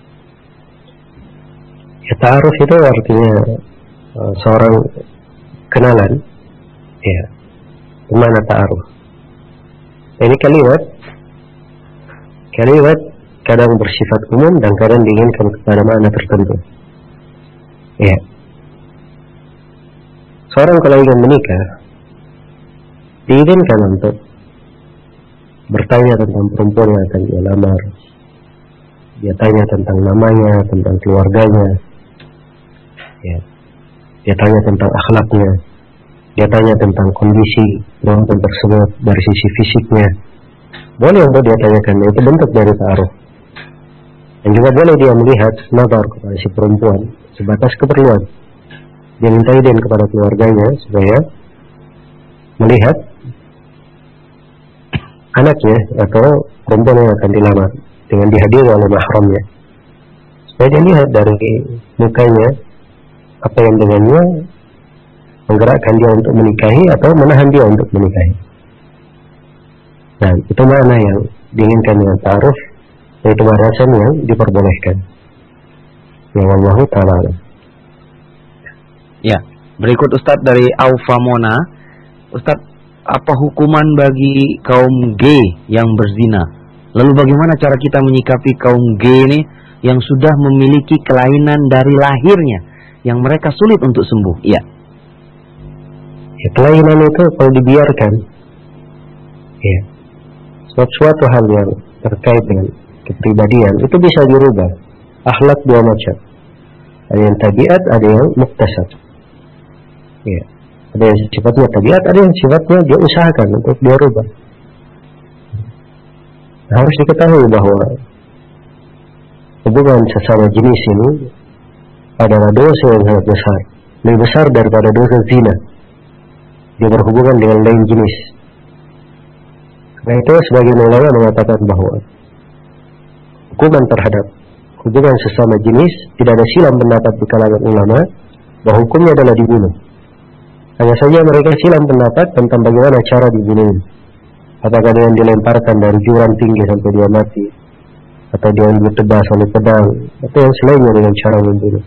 Ya, ta'aruf itu artinya uh, seorang kenalan. Ya, gimana ta'aruf? Ini kalimat, kalimat kadang bersifat umum dan kadang diinginkan kepada makna tertentu. Ya, seorang kalau ingin menikah, diizinkan untuk bertanya tentang perempuan yang akan dia lamar. Dia tanya tentang namanya, tentang keluarganya. Ya. Dia tanya tentang akhlaknya. Dia tanya tentang kondisi perempuan tersebut dari sisi fisiknya. Boleh untuk dia tanyakan, itu bentuk dari ta'aruf. Dan juga boleh dia melihat nazar kepada si perempuan sebatas keperluan. Dia minta izin kepada keluarganya supaya melihat anaknya atau perempuan yang akan dilamar dengan dihadiri oleh mahramnya, supaya dia lihat dari mukanya apa yang dengannya menggerakkan dia untuk menikahi atau menahan dia untuk menikahi. Dan itu mana yang diinginkan dengan ta'aruf, yaitu batasan yang diperbolehkan. Ya wallahu ta'ala. Ya, berikut Ustadz dari Aufa Mona. Ustadz, apa hukuman bagi kaum G yang berzina? Lalu bagaimana cara kita menyikapi kaum G ini yang sudah memiliki kelainan dari lahirnya, yang mereka sulit untuk sembuh? Ya. Ya, kelainan itu kalau dibiarkan, ya, sebab suatu hal yang terkait dengan kepribadian itu bisa dirubah. Akhlak dua macam, ada yang tabiat, ada yang muktasab. Ya. Ada yang sifatnya tabiat, ada yang sifatnya dia usahakan untuk dia rubah. Nah, harus diketahui bahwa hubungan sesama jenis ini adalah dosa yang sangat besar, lebih besar daripada dosa zina. Dia berhubungan dengan lain jenis. Karena itu sebagian ulama mengatakan bahwa hukuman terhadap hubungan sesama jenis tidak ada silang pendapat di kalangan ulama bahwa hukumnya adalah dibunuh. Hanya saja mereka silang pendapat tentang bagaimana cara dibunuh. Apakah dia dilemparkan dari jurang tinggi sampai dia mati, atau dia ditebas oleh pedang, atau yang selainnya dengan cara membunuh.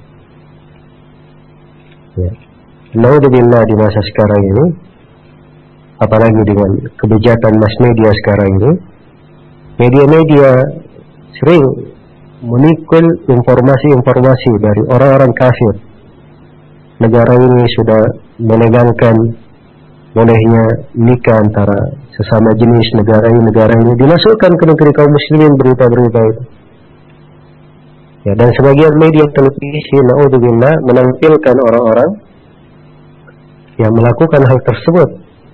Ya. Naudzubillah di masa sekarang ini, apalagi dengan kebijakan mass media sekarang ini, media-media sering menikul informasi-informasi dari orang-orang kafir. Negara ini sudah melegalkan bolehnya nikah antara sesama jenis, negara ini negara ini dimasukkan ke negeri kaum muslimin berita-berita itu. Ya, dan sebagian media televisi naudzubillah menampilkan orang-orang yang melakukan hal tersebut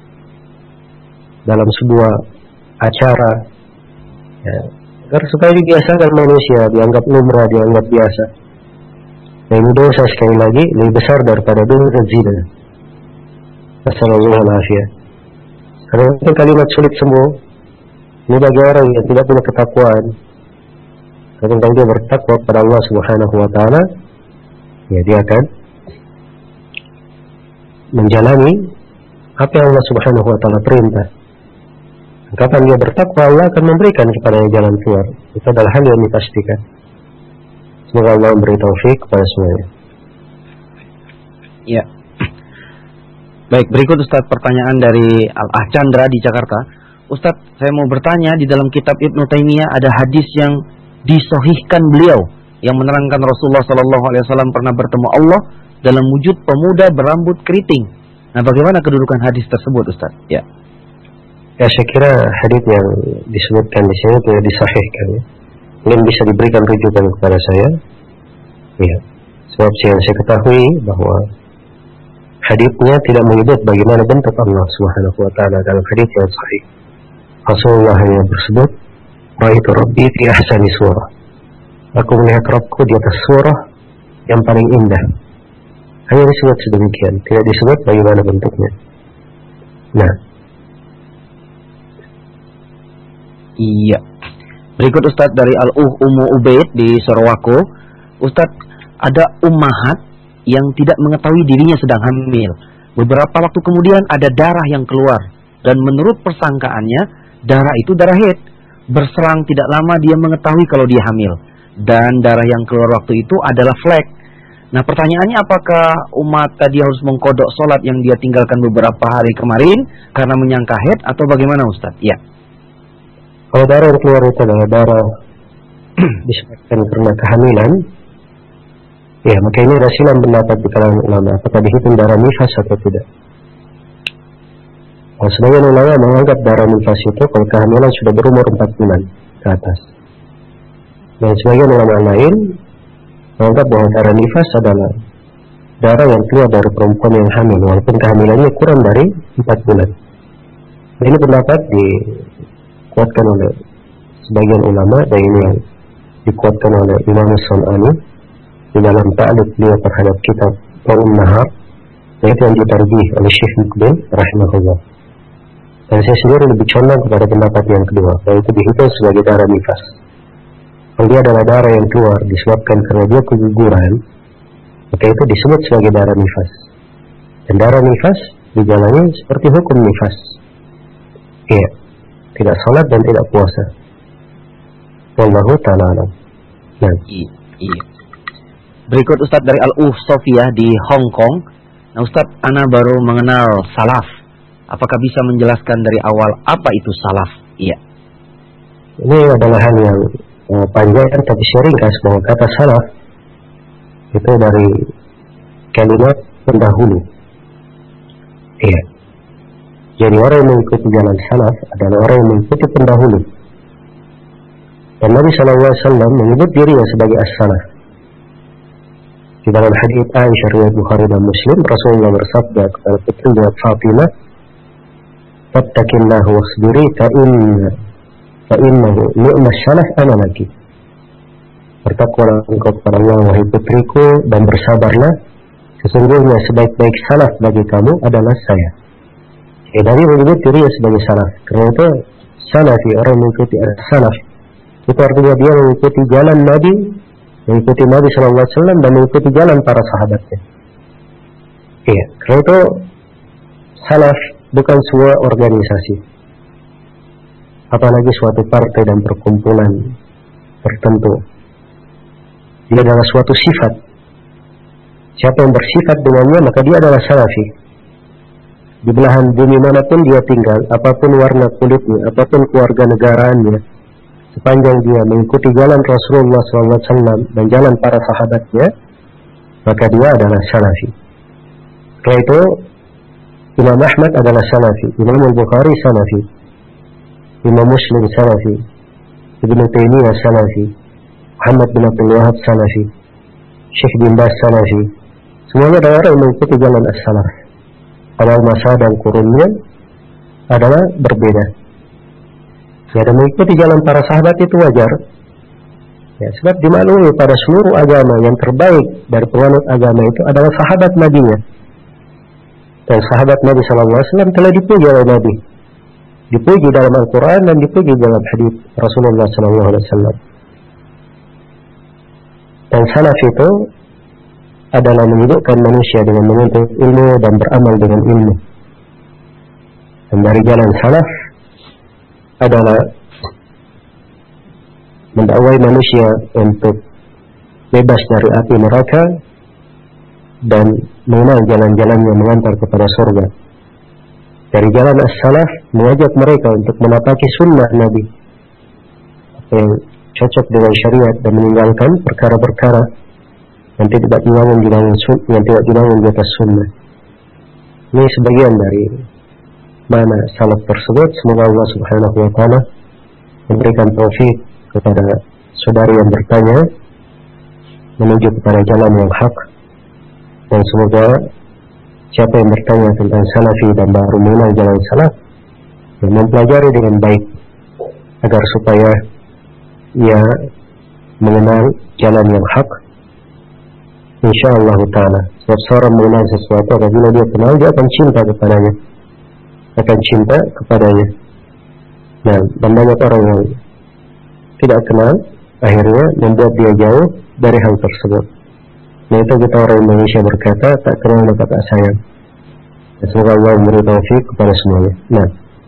dalam sebuah acara, ya, agar supaya dibiasakan manusia, dianggap lumrah, dianggap biasa. Dan ini dosa sekali lagi lebih besar daripada dosa zina. Assalamualaikum warahmatullahi. Karena itu kalimat sulit sembuh. Ini bagi orang yang tidak punya ketakwaan. Tapi kalau dia bertakwa kepada Allah Subhanahu Wa Taala, ya dia akan menjalani apa yang Allah Subhanahu Wa Taala perintah. Kapan dia bertakwa, Allah akan memberikan kepadanya jalan keluar. Itu adalah hal yang dipastikan. Semoga Allah memberi taufik kepada semuanya. Ya. Baik, berikut Ustaz pertanyaan dari Al-Ah Chandra di Jakarta. Ustaz, saya mau bertanya, di dalam kitab Ibnu Taimiyah ada hadis yang disohihkan beliau yang menerangkan Rasulullah Shallallahu Alaihi Wasallam pernah bertemu Allah dalam wujud pemuda berambut keriting. Nah, bagaimana kedudukan hadis tersebut, Ustaz? Ya. Ya, saya kira hadis yang disebutkan di sini tidak disahihkan. Mungkin bisa diberikan rujukan kepada saya. Ya. Sebab yang saya ketahui bahwa hadisnya tidak menyebut bagaimana bentuk Allah Subhanahu Wa Taala dalam hadis yang sahih. Rasulullah hanya bersebut, "Ra'aitu Rabbi fi ahsani surah." Aku melihat Rabbku di atas surah yang paling indah. Hanya disebut sedemikian, tidak disebut bagaimana bentuknya. Nah, iya. Berikut Ustaz dari Al-Uh Ummu Ubaid di Sorowako. Ustaz, ada ummahat yang tidak mengetahui dirinya sedang hamil. Beberapa waktu kemudian ada darah yang keluar. Dan menurut persangkaannya, darah itu darah haid. Berserang tidak lama dia mengetahui kalau dia hamil. Dan darah yang keluar waktu itu adalah flek. Nah, pertanyaannya, apakah umat tadi harus mengkodok sholat yang dia tinggalkan beberapa hari kemarin karena menyangka haid, atau bagaimana Ustaz? Ya. Kalau darah yang keluar itu adalah darah disebabkan karena kehamilan, ya maka ini ada silang pendapat di kalangan ulama, apakah dihitung darah nifas atau tidak. Kalau sebagian ulama menganggap darah nifas itu kalau kehamilan sudah berumur empat bulan ke atas. Dan sebagian ulama lain menganggap bahwa darah nifas adalah darah yang keluar dari perempuan yang hamil walaupun kehamilannya kurang dari empat bulan. Nah, ini pendapat dikuatkan oleh sebagian ulama, dan ini yang dikuatkan oleh Imam As-San'ani di dalam ta'liq beliau terhadap kitab Qaul Nahar, yaitu yang ditarjih oleh Syekh Mukbil rahimahullah. Dan saya sendiri lebih condong kepada pendapat yang kedua, yaitu dihitung sebagai darah nifas. Kalau dia adalah darah yang keluar disebabkan karena dia keguguran, maka itu disebut sebagai darah nifas. Dan darah nifas dijalani seperti hukum nifas. Iya, tidak salat dan tidak puasa. Wallahu ta'ala alam. Nah, iya. Berikut Ustadz dari Al-Uh Sofia di Hong Kong. Nah Ustadz, ana baru mengenal salaf. Apakah bisa menjelaskan dari awal apa itu salaf? Iya. Ini adalah hal yang uh, panjang, tapi saya ringkas bahwa kata salaf itu dari kalimat pendahulu. Iya. Jadi orang yang mengikuti jalan salaf adalah orang yang mengikuti pendahulu. Dan Nabi shallallahu alaihi wasallam menyebut dirinya sebagai as-salaf. Di dalam hadits Aisyah riwayat Bukhari dan Muslim, Rasulullah bersabda kepada putrinya Fatimah, "Fattaqillaha wasbiri fa inna fa innahu ni'mas salaf ana laki." Bertakwalah engkau kepada Allah wahai putriku, dan bersabarlah, sesungguhnya sebaik-baik salaf bagi kamu adalah saya. Ya, Nabi menyebut dirinya sebagai salaf. Karena itu salafi, orang mengikuti salaf, itu artinya dia mengikuti jalan Nabi, mengikuti Nabi shallallahu alaihi wasallam dan mengikuti jalan para sahabatnya. Iya, karena itu salaf bukan sebuah organisasi, apalagi suatu partai dan perkumpulan tertentu. Dia adalah suatu sifat. Siapa yang bersifat dengannya, maka dia adalah salafi. Di belahan bumi manapun dia tinggal, apapun warna kulitnya, apapun keluarga negaraannya, sepanjang dia mengikuti jalan Rasulullah shallallahu alaihi wasallam dan jalan para sahabatnya, maka dia adalah salafi. Karena itu Imam Ahmad adalah salafi, Imam Al-Bukhari salafi, Imam Muslim salafi, Ibnu Taimiyah salafi, Muhammad bin Abdul Wahab salafi, Syekh bin Baz salafi. Semuanya adalah orang yang mengikuti jalan as-salaf. Pada masa dan kurunnya adalah berbeda. Ya, dan mengikuti jalan para sahabat itu wajar. Ya, sebab dimaklumi pada seluruh agama yang terbaik dari penganut agama itu adalah sahabat Nabi-nya. Dan sahabat Nabi shallallahu alaihi wasallam telah dipuji oleh Nabi. Dipuji dalam Al-Quran dan dipuji dalam hadits Rasulullah shallallahu alaihi wasallam. Dan salaf itu adalah menyibukkan manusia dengan menuntut ilmu dan beramal dengan ilmu. Dan dari jalan salaf adalah mendakwai manusia untuk bebas dari api neraka dan mengenal jalan-jalan yang mengantar kepada surga. Dari jalan as-salaf mengajak mereka untuk menapaki sunnah Nabi, apa yang cocok dengan syariat, dan meninggalkan perkara-perkara yang tidak dibangun di dalam sunnah, yang tidak dibangun di atas sunnah. Ini sebagian dari mana salaf tersebut. Semoga Allah Subhanahu wa taala memberikan taufik kepada saudari yang bertanya menuju kepada jalan yang hak, dan semoga siapa yang bertanya tentang salafi dan baru mengenal jalan salaf, yang mempelajari dengan baik agar supaya ia mengenal jalan yang hak, insyaallah taala. Sebab seorang mengenal sesuatu, apabila dia kenal, dia akan cinta kepadanya, akan cinta kepadanya. Nah, dan banyak orang yang tidak kenal akhirnya membuat dia jauh dari hal tersebut. Nah, itu kita orang Indonesia berkata, tak kenal maka tak sayang. Dan semoga Allah memberi taufik kepada semuanya. Nah,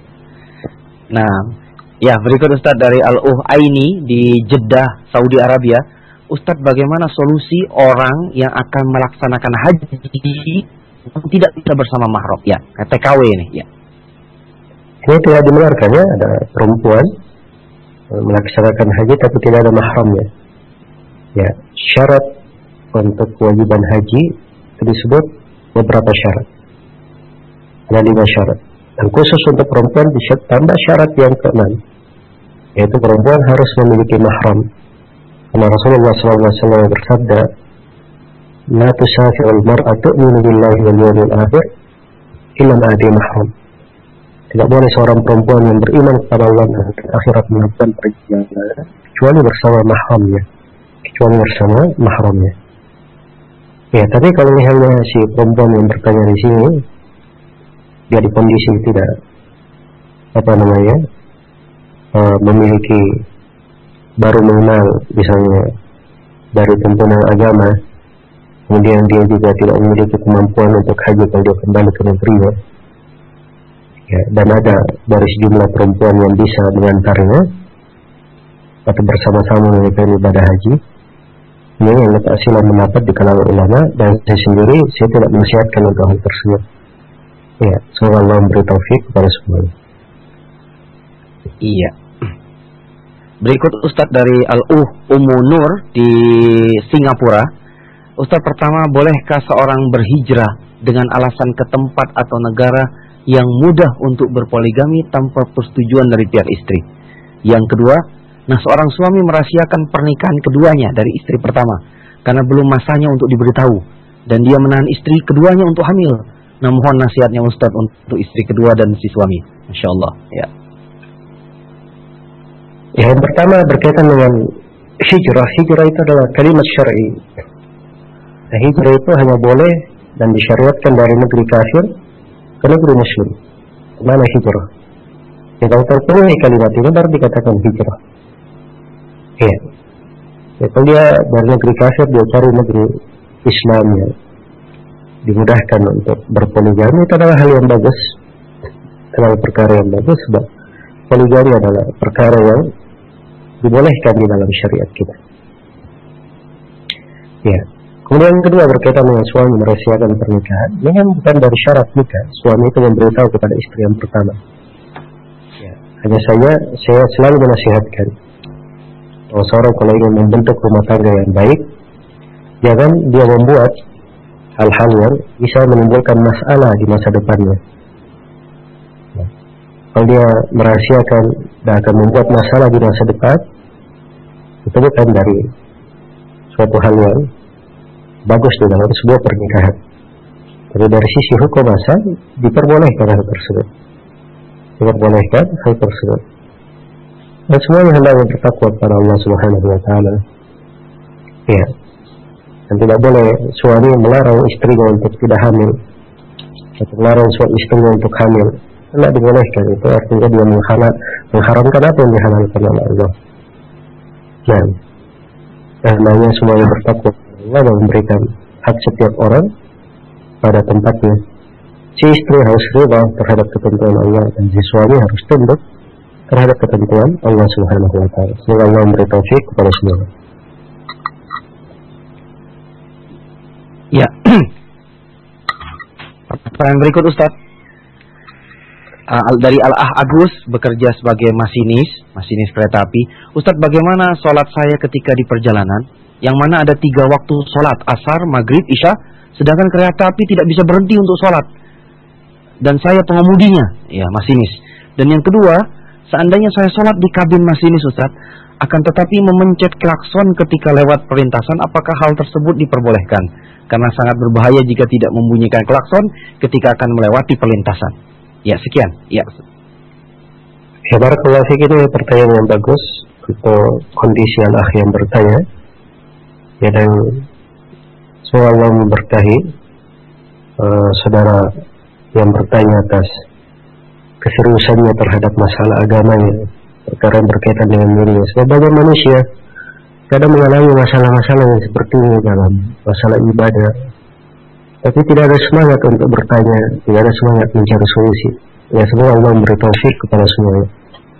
Nah, ya berikut Ustadz dari Al-Uhaini di Jeddah, Saudi Arabia. Ustadz, bagaimana solusi orang yang akan melaksanakan haji yang tidak bisa bersama mahram? Ya, T K W ini. Ya. Ini tidak dibenarkan ya, ada perempuan melaksanakan haji tapi tidak ada mahramnya. Ya, syarat untuk kewajiban haji itu disebut beberapa syarat. Ada lima syarat. Dan khusus untuk perempuan ditambah syarat yang keenam, yaitu perempuan harus memiliki mahram. Karena Rasulullah shallallahu alaihi wasallam bersabda, "La tusafi'ul mar'atu tu'minu billahi wal yawmil akhir illa ma'adi mahram." Tidak boleh seorang perempuan yang beriman kepada Allah dan akhirat melakukan perjalanan kecuali bersama mahramnya, kecuali bersama mahramnya. Ya, tapi kalau misalnya si perempuan yang bertanya di sini dia di kondisi tidak apa namanya uh, memiliki baru mengenal misalnya dari tuntunan agama, kemudian dia juga tidak memiliki kemampuan untuk haji kalau dia kembali ke negerinya, ya, dan ada dari sejumlah perempuan yang bisa mengantarnya atau bersama-sama melakukan ibadah haji. Ini yang letak silam mendapat di kalangan ulama, dan saya sendiri saya tidak menasihatkan untuk hal tersebut. Ya, semoga Allah memberi taufik kepada semuanya. Iya. Berikut Ustadz dari Al-Uh Ummu Nur di Singapura. Ustadz, pertama, bolehkah seorang berhijrah dengan alasan ke tempat atau negara yang mudah untuk berpoligami tanpa persetujuan dari pihak istri? Yang kedua, nah seorang suami merahasiakan pernikahan keduanya dari istri pertama karena belum masanya untuk diberitahu, dan dia menahan istri keduanya untuk hamil. Nah, mohon nasihatnya Ustadz untuk istri kedua dan si suami. Masya Allah. Ya. Ya, yang pertama berkaitan dengan hijrah. Hijrah itu adalah kalimat syar'i. Nah, hijrah itu hanya boleh dan disyariatkan dari negeri kafir ke negeri muslim. Kemana hijrah? Ya, kalau terpenuhi kalimat ini baru dikatakan hijrah. Ya. Ya, kalau dia dari negeri kafir dia cari negeri Islam ya, dimudahkan untuk berpoligami, itu adalah hal yang bagus, adalah perkara yang bagus, sebab poligami adalah perkara yang dibolehkan di dalam syariat kita. Ya. Kemudian yang kedua berkaitan dengan suami merahasiakan pernikahan. Ini kan bukan dari syarat nikah. Suami itu memberitahu kepada istri yang pertama. Ya. Hanya saja saya selalu menasihatkan bahwa seorang kalau ingin membentuk rumah tangga yang baik, jangan dia membuat hal-hal yang bisa menimbulkan masalah di masa depannya. Ya. Kalau dia merahasiakan dan akan membuat masalah di masa depan, itu bukan dari suatu hal yang bagus di dalam sebuah pernikahan. Tapi dari sisi hukum asal diperbolehkan hal tersebut. Diperbolehkan hal tersebut. Dan semuanya hendaknya bertakwa kepada Allah Subhanahu wa taala. Ya. Dan tidak boleh suami melarang istrinya untuk tidak hamil, atau melarang suami istrinya untuk hamil. Tidak dibolehkan. Itu artinya dia menghalang, mengharamkan apa yang dihalalkan oleh Allah. Nah, hendaknya semuanya bertakwa Allah dan memberikan hak setiap orang pada tempatnya. Si istri harus rida terhadap ketentuan Allah, dan si suami harus tunduk terhadap ketentuan Allah Subhanahu wa taala. Semoga Allah memberi taufik kepada semua. Ya. Pertanyaan berikut Ustaz. Uh, dari Al-Ah Agus, bekerja sebagai masinis, masinis kereta api. Ustaz, bagaimana sholat saya ketika di perjalanan, yang mana ada tiga waktu sholat, asar, maghrib, isya, sedangkan kereta api tidak bisa berhenti untuk sholat, dan saya pengemudinya, ya masinis. Dan yang kedua, seandainya saya sholat di kabin masinis Ustaz, akan tetapi memencet klakson ketika lewat perlintasan, apakah hal tersebut diperbolehkan? Karena sangat berbahaya jika tidak membunyikan klakson ketika akan melewati perlintasan. Ya, sekian. Ya. Ya, barakallahu fiik, itu pertanyaan yang bagus untuk kondisi al-akh yang bertanya. Ya, dan semoga Allah memberkahi uh, saudara yang bertanya atas keseriusannya terhadap masalah agamanya, perkara yang berkaitan dengan dirinya. Sebagai manusia kadang mengalami masalah-masalah yang seperti ini dalam masalah ibadah, tapi tidak ada semangat untuk bertanya, tidak ada semangat mencari solusi. Ya, semoga Allah memberi taufik kepada semuanya.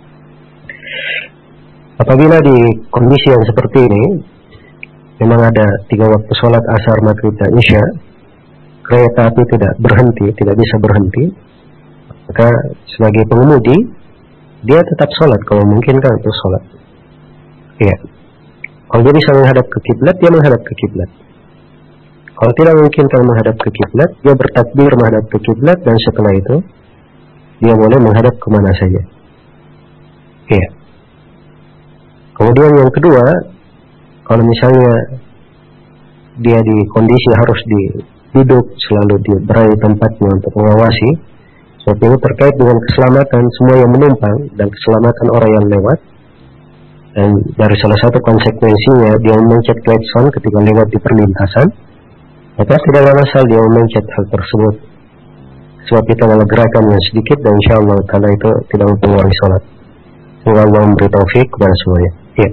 Apabila di kondisi yang seperti ini, memang ada tiga waktu sholat asar, maghrib, dan isya, kereta api tidak berhenti, tidak bisa berhenti, maka sebagai pengemudi, dia tetap sholat kalau memungkinkan untuk sholat. Ya. Kalau dia bisa menghadap ke kiblat, dia menghadap ke kiblat. Kalau tidak memungkinkan menghadap ke kiblat, dia bertakbir menghadap ke kiblat, dan setelah itu dia boleh menghadap kemana saja. Ya. Kemudian yang kedua, kalau misalnya dia di kondisi harus di duduk selalu di berada di tempatnya untuk mengawasi, sebab itu terkait dengan keselamatan semua yang menumpang dan keselamatan orang yang lewat. Dan dari salah satu konsekuensinya dia memencet klakson ketika lewat di perlintasan, maka tidak ada masalah dia memencet hal tersebut, sebab itu adalah gerakan yang sedikit dan insyaallah karena itu tidak mempengaruhi sholat. Semoga Allah memberi taufik kepada semuanya. Ya.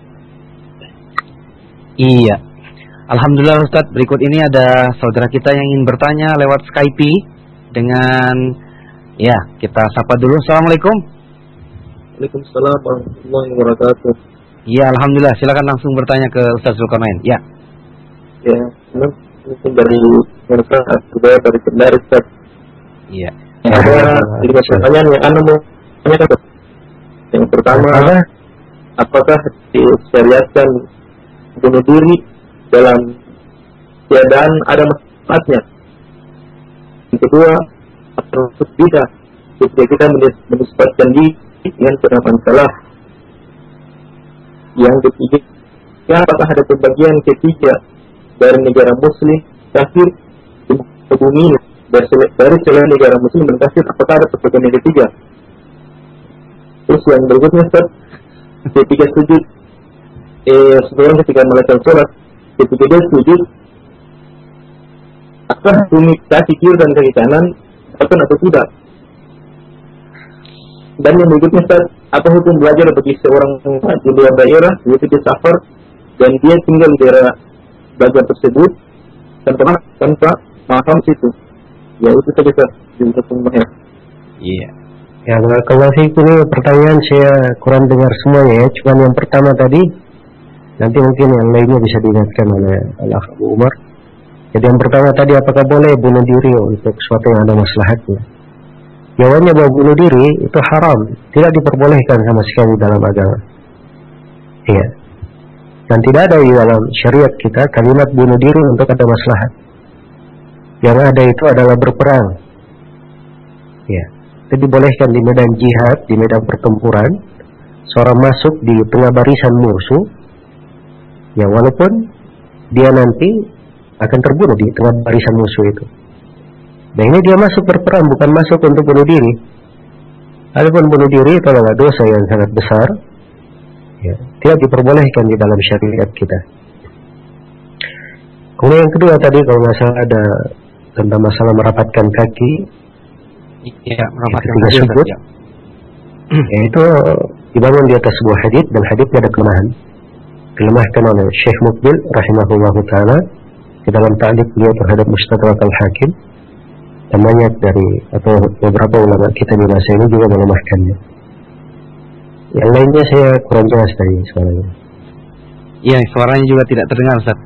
Iya. Alhamdulillah Ustaz, berikut ini ada saudara kita yang ingin bertanya lewat Skype dengan, ya, kita sapa dulu. Assalamualaikum. Waalaikumsalam warahmatullahi wabarakatuh. Iya, alhamdulillah. Silakan langsung bertanya ke Ustaz Zulkarnain. Ya. Ya, mungkin dari masyarakat budaya dari Kendari, Ustaz. Iya. Ada tiga pertanyaan yang anda mau tanyakan. Yang pertama, apakah disyariatkan bunuh diri dalam keadaan ada manfaatnya? Yang kedua, apakah tidak ketika kita menisbatkan diri dengan pendapat salah? Yang ketiga, apakah ada pembagian ketiga dari negara muslim kafir di bumi ini, dari selain negara muslim dan kafir, apakah ada pembagian yang ketiga? Terus yang berikutnya, Ustaz, ketika sujud, eh, seseorang ketika melakukan sholat, ketika dia sujud, apakah bumi kaki kiri dan kaki kanan akan atau tidak? Dan yang berikutnya, Ustaz, apa hukum belajar bagi seorang di luar daerah, yaitu di safar, dan dia tinggal di daerah belajar tersebut tanpa tanpa mahram situ? Ya, itu saja, Ustaz. Iya. Ya, kalau sih ini pertanyaan saya kurang dengar semuanya ya. Cuman yang pertama tadi, nanti mungkin yang lainnya bisa diingatkan oleh Al-Akh Abu Umar. Jadi yang pertama tadi, apakah boleh bunuh diri untuk sesuatu yang ada maslahatnya? Jawabannya bahwa bunuh diri itu haram, tidak diperbolehkan sama sekali dalam agama. Iya. Dan tidak ada di dalam syariat kita kalimat bunuh diri untuk ada maslahat. Yang ada itu adalah berperang. Iya. Itu dibolehkan di medan jihad, di medan pertempuran, seorang masuk di tengah barisan musuh, ya walaupun dia nanti akan terbunuh di tengah barisan musuh itu. Nah ini dia masuk berperang, bukan masuk untuk bunuh diri. Adapun bunuh diri itu adalah dosa yang sangat besar, ya, tidak diperbolehkan di dalam syariat kita. Kemudian yang kedua tadi kalau nggak salah ada tentang masalah merapatkan kaki. Iya, merapatkan ketika kaki. sujud. Ya. Ya, itu dibangun di atas sebuah hadits dan haditsnya ada kelemahan. Dilemahkan oleh Syekh Mukbil rahimahullahu taala di dalam ta'liq beliau terhadap Mustadrak Al-Hakim. Dan banyak dari atau beberapa ulama kita di masa ini juga melemahkannya. Yang lainnya saya kurang jelas tadi suaranya. Iya, suaranya juga tidak terdengar, Ustaz.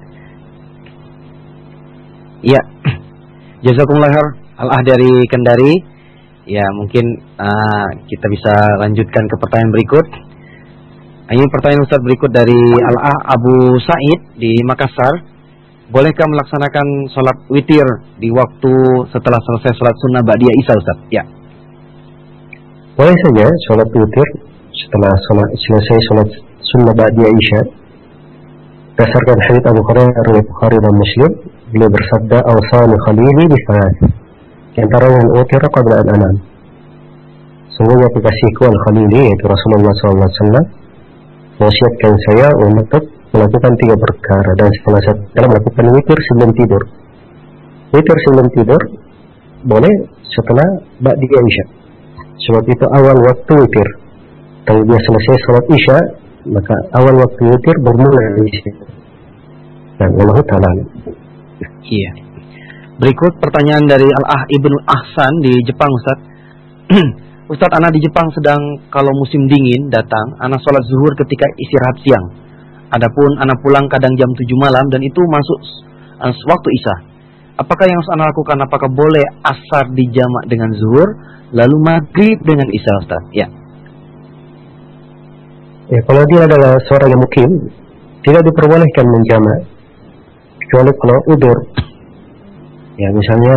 Iya. Jazakumullah khair Al-Ah dari Kendari. Ya, mungkin uh, kita bisa lanjutkan ke pertanyaan berikut. Ini pertanyaan Ustaz berikut dari Al-Ah Abu Said di Makassar. Bolehkah melaksanakan sholat witir di waktu setelah selesai sholat sunnah ba'diyah Isya, Ustaz? Ya. Boleh saja sholat witir setelah sholat, selesai sholat sunnah ba'diyah Isya. Berdasarkan hadits Abu Hurairah riwayat Bukhari dan Muslim, beliau bersabda, "Awsani khalili bi salat." Di antara yang witir qabla an anam. Sungguhnya kekasihku al-Khalili yaitu Rasulullah sallallahu alaihi wasallam mewasiatkan saya untuk melakukan tiga perkara dan setelah saya melakukan witir sebelum tidur. Witir sebelum tidur boleh setelah ba'diyah Isya. Sebab itu awal waktu witir. Kalau dia selesai sholat Isya, maka awal waktu witir bermula dari situ. Dan Allah Ta'ala. Iya. Berikut pertanyaan dari Al-Ah Ibnu Ahsan di Jepang, Ustaz. Ustadz, anak di Jepang sedang kalau musim dingin datang, anak sholat zuhur ketika istirahat siang. Adapun anak pulang kadang jam tujuh malam dan itu masuk uh, waktu isya. Apakah yang harus anak lakukan? Apakah boleh asar dijamak dengan zuhur, lalu maghrib dengan isya, Ustaz? Ya. Ya, kalau dia adalah seorang yang mukim, tidak diperbolehkan menjamak, kecuali kalau udur. Ya, misalnya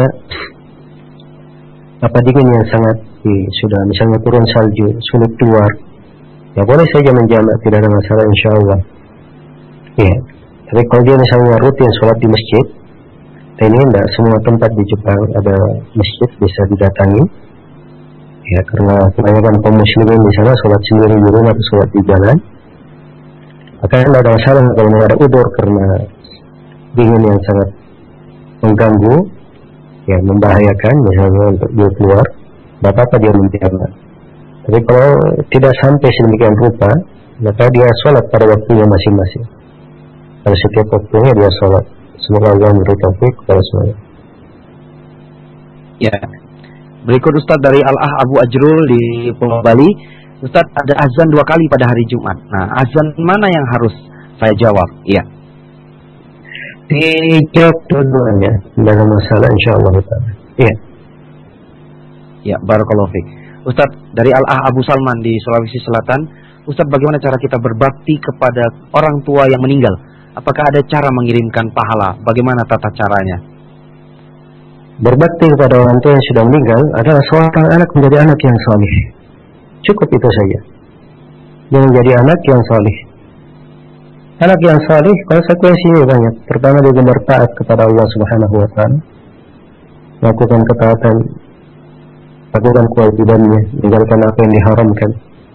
apa dingin yang sangat ya, sudah misalnya turun salju, sulit keluar, ya boleh saja menjamak, tidak ada masalah insya Allah. Ya, tapi kalau dia misalnya rutin sholat di masjid, dan ini tidak semua tempat di Jepang ada masjid bisa didatangi, ya karena kebanyakan kaum muslimin di sana sholat sendiri di rumah atau sholat di jalan, maka tidak ada masalah kalau ada udur karena dingin yang sangat mengganggu, ya membahayakan misalnya untuk dia keluar, tidak apa-apa dia menjamak. Tapi kalau tidak sampai sedemikian rupa, maka dia sholat pada waktunya masing-masing. Pada setiap waktunya dia sholat. Semoga Allah memberi taufik kepada semuanya. Ya. Berikut Ustaz dari Al-Ah Abu Ajrul di Pulau Bali. Ustaz, ada azan dua kali pada hari Jumat. Nah, azan mana yang harus saya jawab? Iya. Dijawab dua-duanya, tidak ada masalah insyaallah. Iya. Ya, barakallahu fiik. Ustaz, dari Al-Ah Abu Salman di Sulawesi Selatan, Ustaz, bagaimana cara kita berbakti kepada orang tua yang meninggal? Apakah ada cara mengirimkan pahala? Bagaimana tata caranya? Berbakti kepada orang tua yang sudah meninggal adalah seorang anak menjadi anak yang saleh. Cukup itu saja. Dia menjadi anak yang saleh. Anak yang saleh konsekuensinya banyak. Pertama, dia bertaat kepada Allah Subhanahu wa taala. Lakukan ketaatan, lakukan kewajibannya, meninggalkan apa yang diharamkan.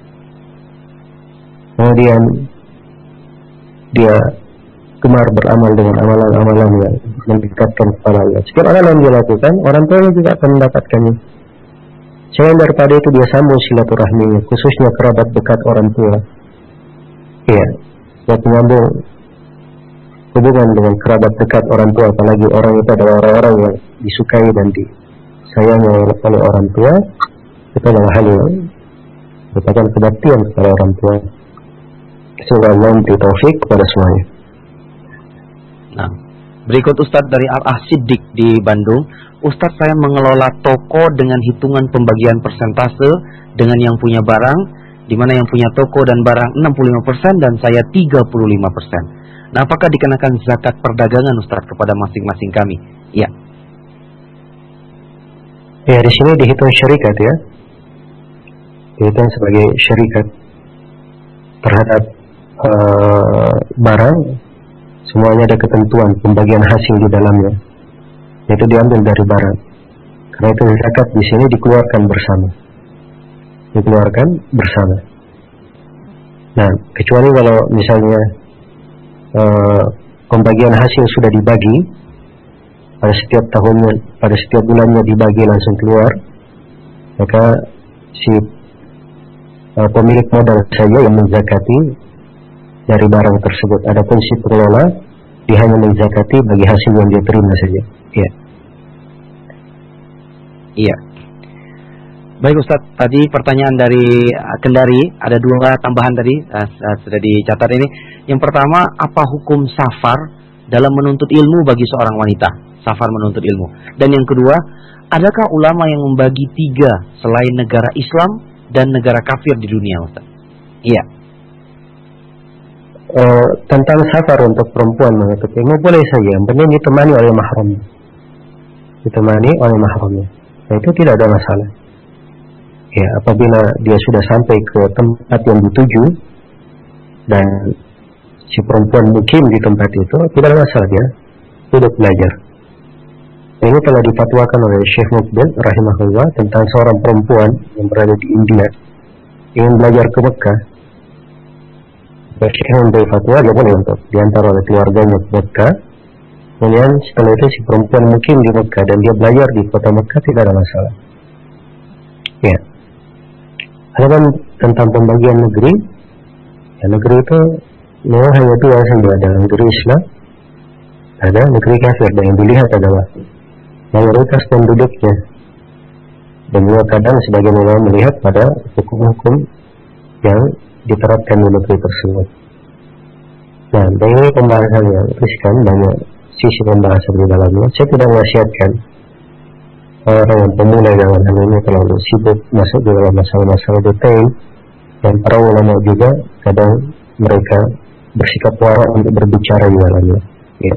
Kemudian dia gemar beramal dengan amalan-amalan yang mendekatkan kepada Allah. Setiap amalan yang dia lakukan, orang tuanya juga akan mendapatkannya. Selain daripada itu, dia sambung silaturahminya, khususnya kerabat dekat orang tua. Iya, dia menyambung hubungan dengan kerabat dekat orang tua, apalagi orang itu adalah orang-orang yang disukai dan disayangi oleh orang tua. Itu adalah hal yang merupakan kebaktian kepada orang tua. Semoga Allah memberi taufik kepada semuanya. Nah, berikut Ustadz dari Al-Ah Siddiq di Bandung. Ustadz, saya mengelola toko dengan hitungan pembagian persentase dengan yang punya barang, di mana yang punya toko dan barang enam puluh lima persen dan saya tiga puluh lima persen. Nah, apakah dikenakan zakat perdagangan Ustadz kepada masing-masing kami? Ya. Ya, di sini dihitung syarikat ya. Dihitung sebagai syarikat terhadap uh, barang. Semuanya ada ketentuan pembagian hasil di dalamnya, yaitu diambil dari barang. Karena itu zakat di sini dikeluarkan bersama, dikeluarkan bersama. Nah, kecuali kalau misalnya uh, pembagian hasil sudah dibagi pada setiap tahunnya, pada setiap bulannya dibagi langsung keluar, maka si uh, pemilik modal saja yang menzakati dari barang tersebut. Adapun si pengelola, dia hanya menzakati bagi hasil yang dia terima saja. Iya. Iya. Baik Ustaz, tadi pertanyaan dari Kendari, ada dua tambahan tadi uh, sudah dicatat ini. Yang pertama, apa hukum safar dalam menuntut ilmu bagi seorang wanita? Safar menuntut ilmu. Dan yang kedua, adakah ulama yang membagi tiga selain negara Islam dan negara kafir di dunia, Ustaz? Iya. Uh, tentang safar untuk perempuan menuntut ilmu boleh saja, yang penting ditemani oleh mahramnya, ditemani oleh mahramnya. Nah, itu tidak ada masalah. Ya, apabila dia sudah sampai ke tempat yang dituju dan si perempuan mukim di tempat itu, tidak ada masalah, dia duduk belajar. Ini telah difatwakan oleh Syekh Mukbil rahimahullah tentang seorang perempuan yang berada di India ingin belajar ke Mekah. Syekh memberi fatwa dia boleh untuk diantar oleh keluarganya ke Mekah. Kemudian setelah itu si perempuan mukim di Mekah dan dia belajar di kota Mekah, tidak ada masalah. Ya. Adapun tentang pembagian negeri, ya negeri itu memang hanya dua saja, ada negeri Islam, ada negeri kafir, dan yang dilihat adalah mayoritas penduduknya. Dan juga kadang sebagian ulama melihat pada hukum-hukum yang diterapkan di negeri tersebut. Nah, dari ini pembahasan yang riskan, banyak sisi pembahasan di dalamnya. Saya tidak menasihatkan orang yang pemula dalam hal ini terlalu sibuk masuk di dalam masalah-masalah detail, dan para ulama juga kadang mereka bersikap wara untuk berbicara di dalamnya. Ya.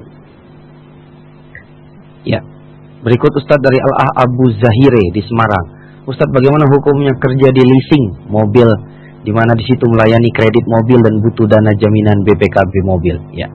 Ya. Berikut Ustadz dari Al-Ah Abu Zahire di Semarang. Ustadz, bagaimana hukumnya kerja di leasing mobil, di mana di situ melayani kredit mobil dan butuh dana jaminan B P K B mobil? Ya.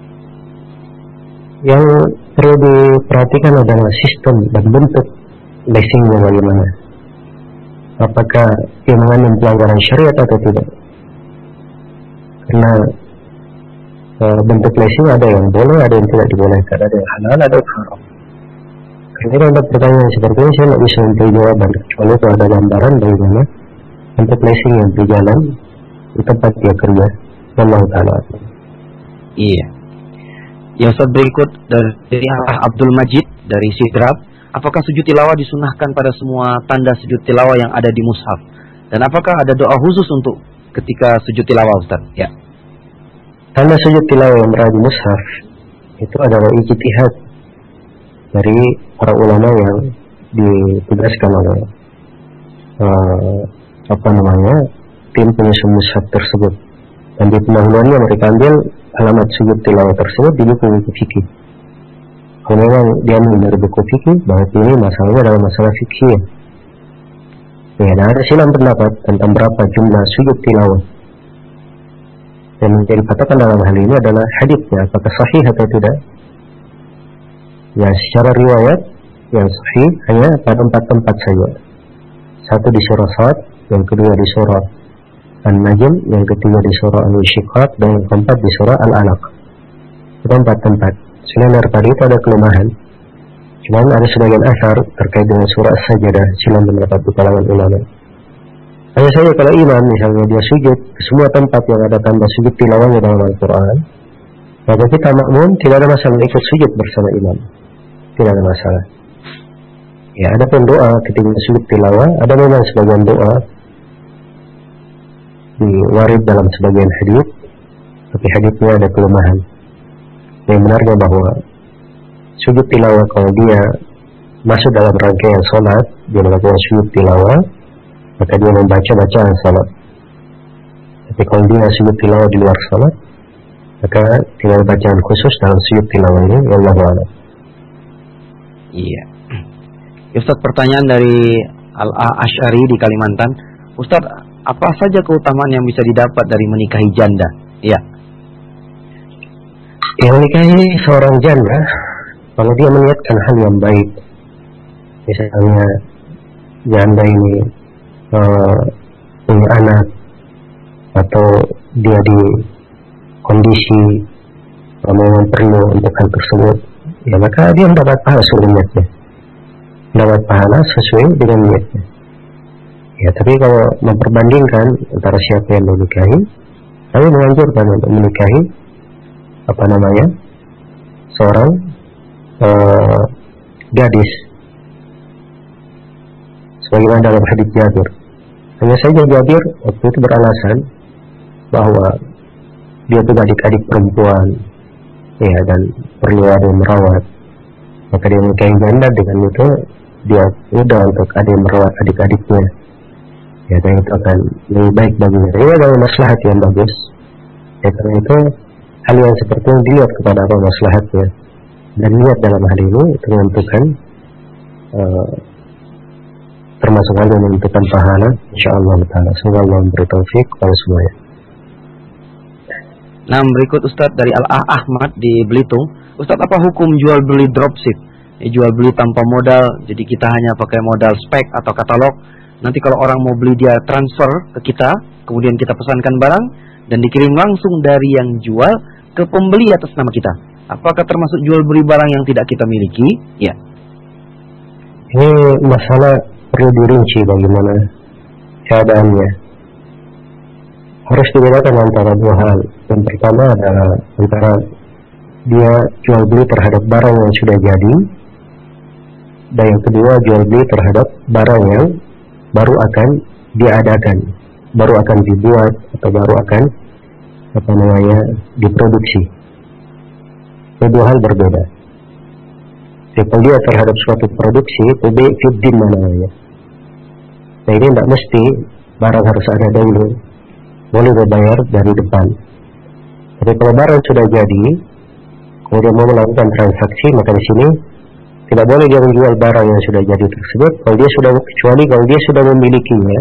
Yang perlu diperhatikan adalah sistem dan bentuk leasingnya bagaimana. Apakah dia mengandung pelanggaran syariat atau tidak? Karena e, bentuk leasing ada yang boleh, ada yang tidak dibolehkan, ada yang halal, ada yang haram. Karena untuk pertanyaan seperti ini saya tidak bisa memberi jawaban, kecuali kalau ada gambaran bagaimana bentuk leasing yang berjalan di tempat dia kerja. Allah Ta'ala. Iya. Ya, Ustaz, berikut dari Abdul Majid dari Sidrap. Apakah sujud tilawah disunahkan pada semua tanda sujud tilawah yang ada di mushaf? Dan apakah ada doa khusus untuk ketika sujud tilawah, Ustaz? Ya. Tanda sujud tilawah yang berada di mushaf itu adalah ijtihad dari para ulama yang ditugaskan oleh uh, apa namanya tim penyusun mushaf tersebut. Dan di pendahuluannya mereka ambil alamat sujud tilawah tersebut di buku-buku fikih. Kalau memang dia ambil dari buku fikih, berarti ini masalahnya adalah masalah fikih. Ya, dan ada silang pendapat tentang berapa jumlah sujud tilawah. Dan menjadi patokan dalam hal ini adalah haditsnya, apakah sahih atau tidak. Ya, secara riwayat yang sahih hanya pada empat tempat saja. Satu di surah Sad, yang kedua di surah An-Najm, yang ketiga di surah Al-Insyiqaq, dan yang keempat di surah Al-Alaq. Itu empat tempat. Selain daripada itu ada kelemahan. Cuma ada sebagian asar terkait dengan surah As-Sajdah, silang pendapat di kalangan ulama. Hanya saja kalau imam misalnya dia sujud ke semua tempat yang ada tanda sujud tilawahnya dalam Al-Quran, maka kita makmum tidak ada masalah ikut sujud bersama imam. Tidak ada masalah. Ya, ada pun doa ketika sujud tilawah, ada memang sebagian doa diwarid dalam sebagian hadits, tapi haditsnya ada kelemahan. Yang benarnya bahwa sujud tilawah kalau dia masuk dalam rangkaian sholat, dia melakukan sujud tilawah, maka dia membaca bacaan sholat. Tapi kalau dia sujud tilawah di luar sholat, maka tidak ada bacaan khusus dalam sujud tilawah ini. Wallahu a'lam. Iya. Ustaz, pertanyaan dari Al-Asy'ari di Kalimantan. Ustaz, apa saja keutamaan yang bisa didapat dari menikahi janda? Iya. Yang menikahi seorang janda, kalau dia meniatkan hal yang baik, misalnya janda ini uh, punya anak, atau dia di kondisi uh, memang perlu untuk hal tersebut, ya maka dia mendapat pahala sesuai niatnya, mendapat pahala sesuai dengan niatnya. Ya, tapi kalau memperbandingkan antara siapa yang menikahi, kami menganjurkan untuk menikahi apa namanya seorang uh, gadis, sebagaimana dalam hadits Jabir. Hanya saja Jabir waktu itu beralasan bahwa dia punya adik-adik perempuan, ya, dan perlu ada yang merawat, maka dia menikahi janda. Dengan itu dia mudah untuk ada yang merawat adik-adiknya, ya, dan itu akan lebih baik baginya. Ini adalah maslahat yang bagus, ya, karena itu hal yang seperti yang dilihat kepada apa maslahatnya, dan niat dalam hal ini itu menentukan uh, termasuk hal yang menentukan pahala insyaallah taala. Semoga Allah memberi taufik kepada semuanya. Nah, berikut Ustadz dari Al-Ah Ahmad di Belitung. Ustadz, apa hukum jual beli dropship? Ya, jual beli tanpa modal, jadi kita hanya pakai modal spek atau katalog. Nanti kalau orang mau beli, dia transfer ke kita, kemudian kita pesankan barang dan dikirim langsung dari yang jual ke pembeli atas nama kita. Apakah termasuk jual beli barang yang tidak kita miliki? Ya. Ini masalah perlu dirinci bagaimana keadaannya. Harus dibedakan antara dua hal. Yang pertama adalah antara dia jual beli terhadap barang yang sudah jadi, dan yang kedua jual beli terhadap barang yang baru akan diadakan, baru akan dibuat atau baru akan apa namanya diproduksi. Itu dua hal berbeda. Jadi kalau dia terhadap suatu produksi, itu bi'fiddin namanya. Nah ini tidak mesti barang harus ada dulu, boleh berbayar dari depan. Tapi kalau barang sudah jadi, kemudian mau melakukan transaksi, maka di sini tidak boleh dia menjual barang yang sudah jadi tersebut. Kalau dia sudah, kecuali kalau dia sudah memilikinya,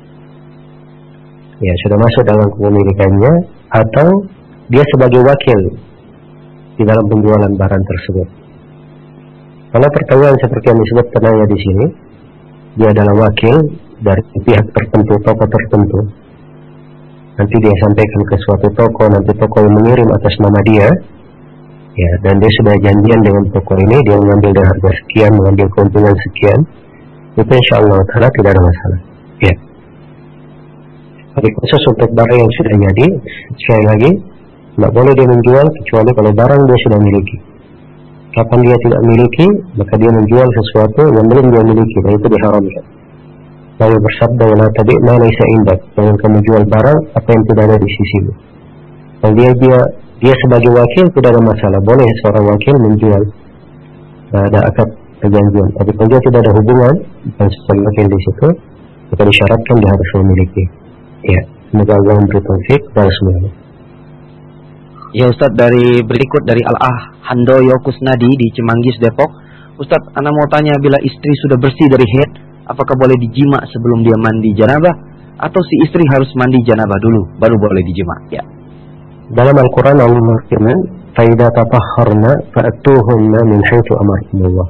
ya sudah masuk dalam kepemilikannya, atau dia sebagai wakil di dalam penjualan barang tersebut. Kalau pertanyaan seperti yang disebut penanya di sini, dia adalah wakil dari pihak tertentu, toko tertentu. Nanti dia sampaikan ke suatu toko, nanti toko yang mengirim atas nama dia, ya, dan dia sudah janjian dengan toko ini, dia mengambil dengan harga sekian, mengambil keuntungan sekian, itu insya Allah ta'ala tidak ada masalah. Ya. Tapi khusus untuk barang yang sudah jadi, sekali lagi, tidak boleh dia menjual kecuali kalau barang dia sudah miliki. Kapan dia tidak miliki, maka dia menjual sesuatu yang belum dia miliki, dan itu diharamkan. Lalu bersabda, "La tabi' ma laysa indak." Jangan kamu jual barang apa yang tidak ada di sisimu. Kalau dia dia dia sebagai wakil tidak ada masalah, boleh seorang wakil menjual, nah, ada akad perjanjian. Tapi kalau dia tidak ada hubungan dan sebagai wakil di situ, maka disyaratkan dia harus memiliki. Ya, semoga Allah memberi taufik kepada semuanya. Ya Ustadz, dari berikut dari Al-Ah Handoyo Kusnadi di Cimanggis, Depok. Ustadz, ana mau tanya, bila istri sudah bersih dari haid, apakah boleh dijima sebelum dia mandi janabah? Atau si istri harus mandi janabah dulu, baru boleh dijima? Ya. Dalam Al-Quran Allah berfirman, "Faida tatahharna fa'tuhunna min haitsu amarkumullah."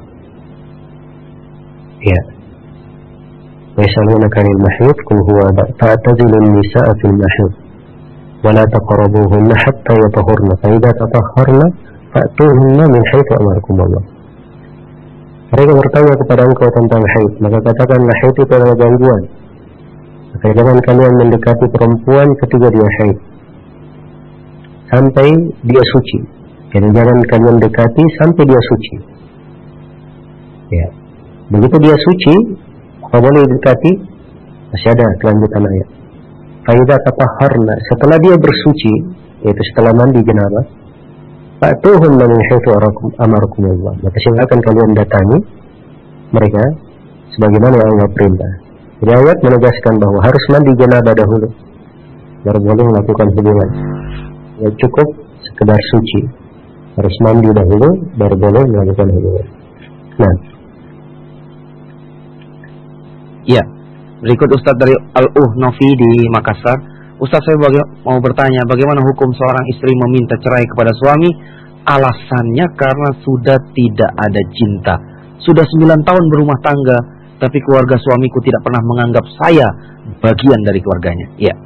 Ya. Yasalunaka 'anil mahid, qul huwa fa'tazilun nisaa fil mahid wa la taqrabuhunna hatta yatahharna. Faida tatahharna fa'tuhunna min haitsu amarkumullah. Mereka bertanya kepada engkau tentang haid, maka katakanlah haid itu adalah gangguan. Maka jangan kalian mendekati perempuan ketika dia haid sampai dia suci. Jadi jangan kalian dekati sampai dia suci. Ya, begitu dia suci, apa boleh dekati? Masih ada kelanjutan ayat. Faidah tatahharna, setelah dia bersuci, yaitu setelah mandi janabah, fa'tuhunna min haitsu amarakumullah. Maka silakan kalian datangi mereka sebagaimana yang Allah perintah. Jadi ayat menegaskan bahwa harus mandi janabah dahulu baru boleh melakukan hubungan. Ya cukup sekedar suci, harus mandi dahulu baru boleh melakukan hubungan. Nah, ya, berikut Ustadz dari Al-Uh Novi di Makassar. Ustadz, saya baga- mau bertanya, bagaimana hukum seorang istri meminta cerai kepada suami? Alasannya karena sudah tidak ada cinta. Sudah sembilan tahun berumah tangga, tapi keluarga suamiku tidak pernah menganggap saya bagian dari keluarganya. Ya.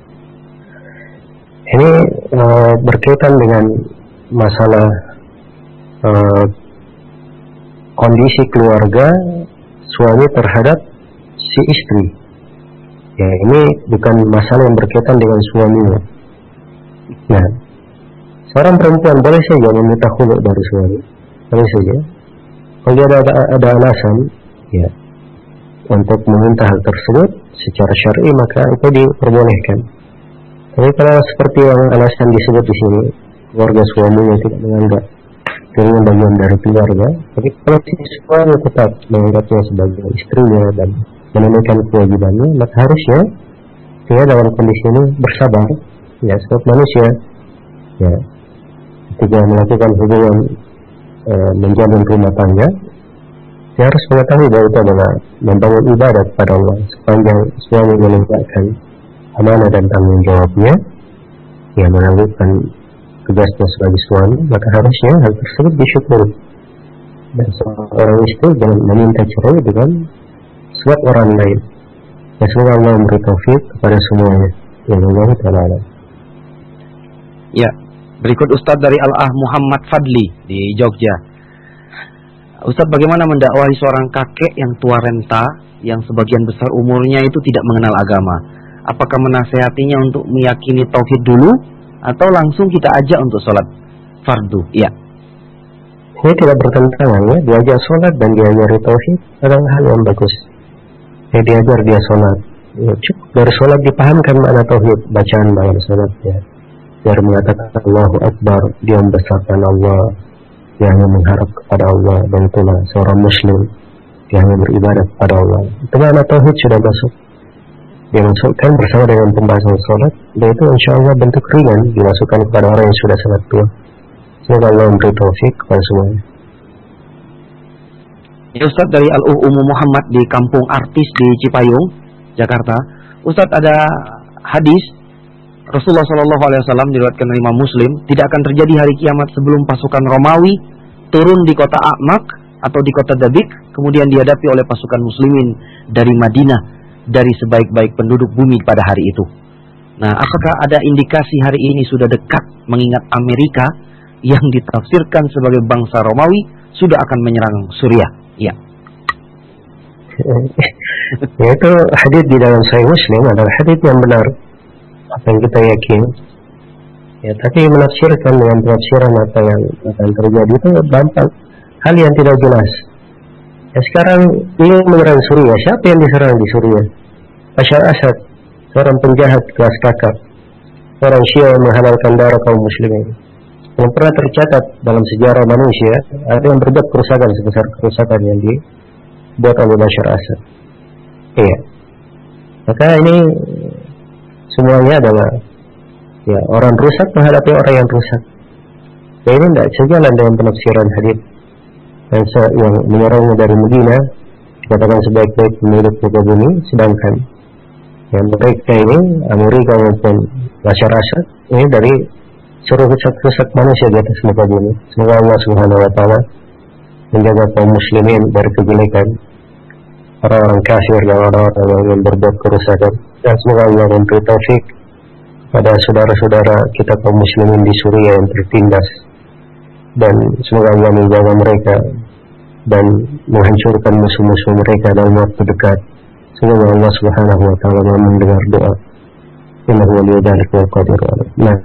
Ini uh, berkaitan dengan masalah uh, kondisi keluarga suami terhadap si istri. Ya, ini bukan masalah yang berkaitan dengan suaminya. Nah, seorang perempuan boleh saja meminta khulu dari suami, boleh saja. Kalau dia ada, ada alasan, ya, untuk meminta hal tersebut secara syar'i, maka itu diperbolehkan. Tapi kalau seperti yang alasan disebut di sini, keluarga suaminya tidak menganggap dirinya bagian dari keluarga, tapi kalau si suami tetap menganggapnya sebagai istrinya dan menunaikan kewajibannya, maka harusnya dia dalam kondisi ini bersabar. Ya, sebab manusia, ya, ketika melakukan hubungan e, menjalin rumah tangga, dia harus mengetahui bahwa itu adalah membangun ibadah kepada Allah. Sepanjang suami menegakkan amanah dan tanggung jawabnya, ya, melakukan tugasnya sebagai suami, maka harusnya hal tersebut disyukuri. Dan seorang istri jangan meminta cerai dengan sebab orang lain. Ya, semoga Allah memberi taufik kepada semuanya. Ya Allah Ta'ala. Ya, berikut Ustadz dari Al-Ah Muhammad Fadli di Jogja. Ustadz, bagaimana mendakwahi seorang kakek yang tua renta, yang sebagian besar umurnya itu tidak mengenal agama? Apakah menasehatinya untuk meyakini tauhid dulu, atau langsung kita ajak untuk sholat fardu? Ya. Ini tidak bertentangan ya, diajar sholat dan diajari tauhid adalah hal yang bagus. Ya, diajar dia sholat, ya, cukup dari sholat dipahamkan makna tauhid, bacaan dalam sholatnya. Dia mengatakan Allahu Akbar, dia membesarkan Allah, dia hanya mengharap kepada Allah, dan itulah seorang muslim, dia hanya beribadah kepada Allah. Itu makna tauhid sudah masuk. Dia masukkan bersama dengan pembahasan sholat, dan itu insya Allah bentuk ringan dimasukkan kepada orang yang sudah sangat tua. Semoga Allah memberi taufik kepada semuanya. Ya Ustaz, dari Al-Ummu Muhammad di Kampung Artis di Cipayung, Jakarta. Ustaz, ada hadis Rasulullah shallallahu alaihi wasallam diriwayatkan oleh Imam Muslim, tidak akan terjadi hari kiamat sebelum pasukan Romawi turun di kota A'maq atau di kota Dabik, kemudian dihadapi oleh pasukan muslimin dari Madinah, dari sebaik-baik penduduk bumi pada hari itu. Nah, apakah ada indikasi hari ini sudah dekat, mengingat Amerika yang ditafsirkan sebagai bangsa Romawi sudah akan menyerang Suriah? Ya. Yaitu hadis di dalam Sahih Muslim adalah hadis yang benar, apa yang kita yakin. Ya, tapi menafsirkan dengan penafsiran apa yang akan terjadi itu gampang, hal yang tidak jelas. Ya, sekarang ini menyerang Suriah, siapa yang diserang di Suriah? Bashar Assad, seorang penjahat kelas kakap, orang Syiah yang menghalalkan darah kaum muslimin. Yang pernah tercatat dalam sejarah manusia, ada yang berbuat kerusakan sebesar kerusakan yang dibuat oleh Bashar Assad. Iya. Maka ini semuanya adalah ya, orang rusak menghadapi orang yang rusak. Ya, ini tidak sejalan dengan penafsiran hadis yang menyerangnya dari Medina, dikatakan sebaik-baik penduduk muka bumi, sedangkan yang mereka ini Amerika maupun Bashar Assad ini dari seluruh rusak-rusak manusia di atas muka bumi. Semoga Allah Subhanahu wa taala menjaga kaum muslimin dari kejelekan orang-orang kafir dan orang-orang yang berbuat kerusakan, dan semoga Allah memberi taufik pada saudara-saudara kita kaum muslimin di Suriah yang tertindas, dan semoga Allah menjaga mereka dan menghancurkan musuh-musuh mereka dalam waktu dekat. Semoga Allah Subhanahu wa taala mendengar doa. Innahu waliyyu dzalika wal qadiru alaih. Nah,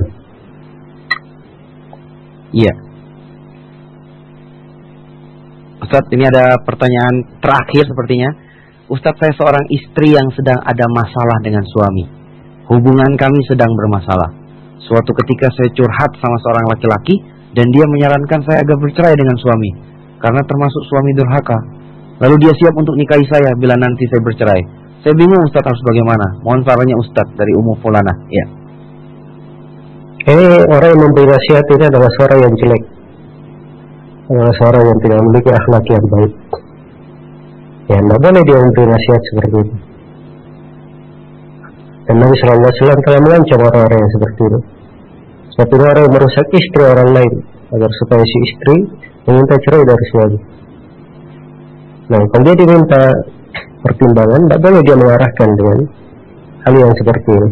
iya. Ustaz, ini ada pertanyaan terakhir sepertinya. Ustaz, saya seorang istri yang sedang ada masalah dengan suami. Hubungan kami sedang bermasalah. Suatu ketika saya curhat sama seorang laki-laki, dan dia menyarankan saya agar bercerai dengan suami, karena termasuk suami durhaka. Lalu dia siap untuk nikahi saya bila nanti saya bercerai. Saya bingung Ustaz harus bagaimana. Mohon sarannya Ustaz dari Ummu Fulana. Ya. Ini orang yang memberi nasihat ini adalah seorang yang jelek, adalah seorang yang tidak memiliki akhlak yang baik. Ya, tidak boleh dia memberi nasihat seperti itu. Dan Nabi Shallallahu Alaihi Wasallam telah mengancam orang-orang yang seperti itu. Seperti orang yang merusak istri orang lain agar supaya si istri meminta cerai dari suami. Nah, kalau dia diminta pertimbangan, tidak boleh dia mengarahkan dengan hal yang seperti ini.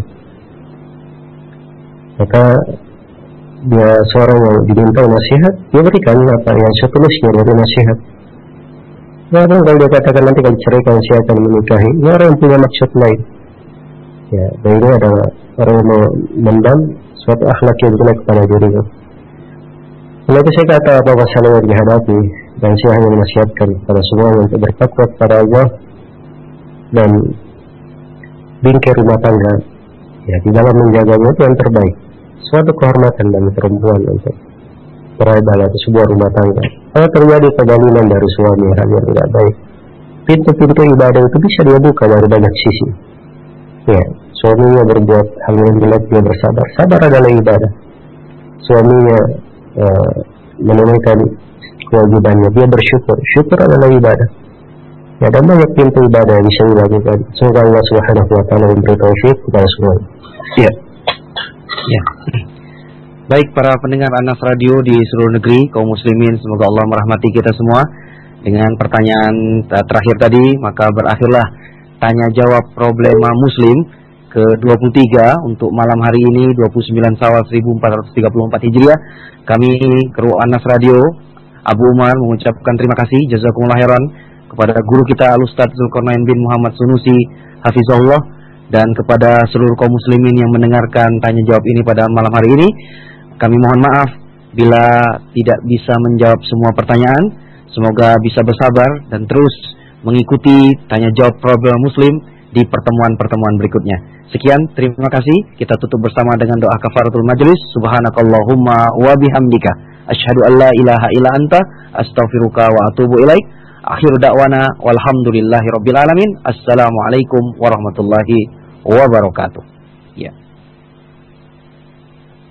Maka dia seorang yang diminta nasihat, dia berikan apa yang setulusnya dari nasihat. Walaupun kalau dia katakan nanti kalau ceraikan saya akan menikahi, ini orang yang punya maksud lain. Ya, dan ini adalah orang yang memendam suatu akhlak yang jelek kepada dirinya. Kalau itu saya kata apa masalah yang dihadapi, dan saya hanya menasihatkan kepada semua untuk bertakwa kepada Allah dan bingkai rumah tangga. Ya, di dalam menjaganya itu yang terbaik. Suatu kehormatan bagi perempuan untuk berada dalam sebuah rumah tangga. Kalau terjadi kezaliman dari suami hal yang tidak baik, pintu-pintu ibadah itu bisa dia buka dari banyak sisi. Ya, suaminya berbuat hal yang jelek, dia bersabar. Sabar adalah ibadah. Suaminya uh, menunaikan kewajibannya, dia bersyukur. Syukur adalah ibadah. Ya, dan banyak pintu ibadah yang bisa dilakukan. Semoga Allah Subhanahu wa taala memberi taufik kepada semua. Ya. Ya. Baik para pendengar Anas Radio di seluruh negeri, kaum muslimin, semoga Allah merahmati kita semua. Dengan pertanyaan terakhir tadi, maka berakhirlah tanya jawab problema muslim ke dua puluh tiga untuk malam hari ini, dua puluh sembilan Syawal seribu empat ratus tiga puluh empat Hijriah. Kami kru Anas Radio Abu Umar mengucapkan terima kasih jazakumullah khairan kepada guru kita Al-Ustaz Zulkarnain bin Muhammad Sunusi hafizahullah, dan kepada seluruh kaum muslimin yang mendengarkan tanya jawab ini pada malam hari ini. Kami mohon maaf Bila tidak bisa menjawab semua pertanyaan, semoga bisa bersabar dan terus mengikuti tanya jawab Problem Muslim di pertemuan-pertemuan berikutnya. Sekian, terima kasih. Kita tutup bersama dengan doa kafaratul majlis. Subhanakallahumma wa bihamdika asyhadu an la ilaha illa anta astaghfiruka wa atubu ilaik. Akhir da'wana walhamdulillahi rabbil alamin. Assalamualaikum warahmatullahi wabarakatuh. Ya.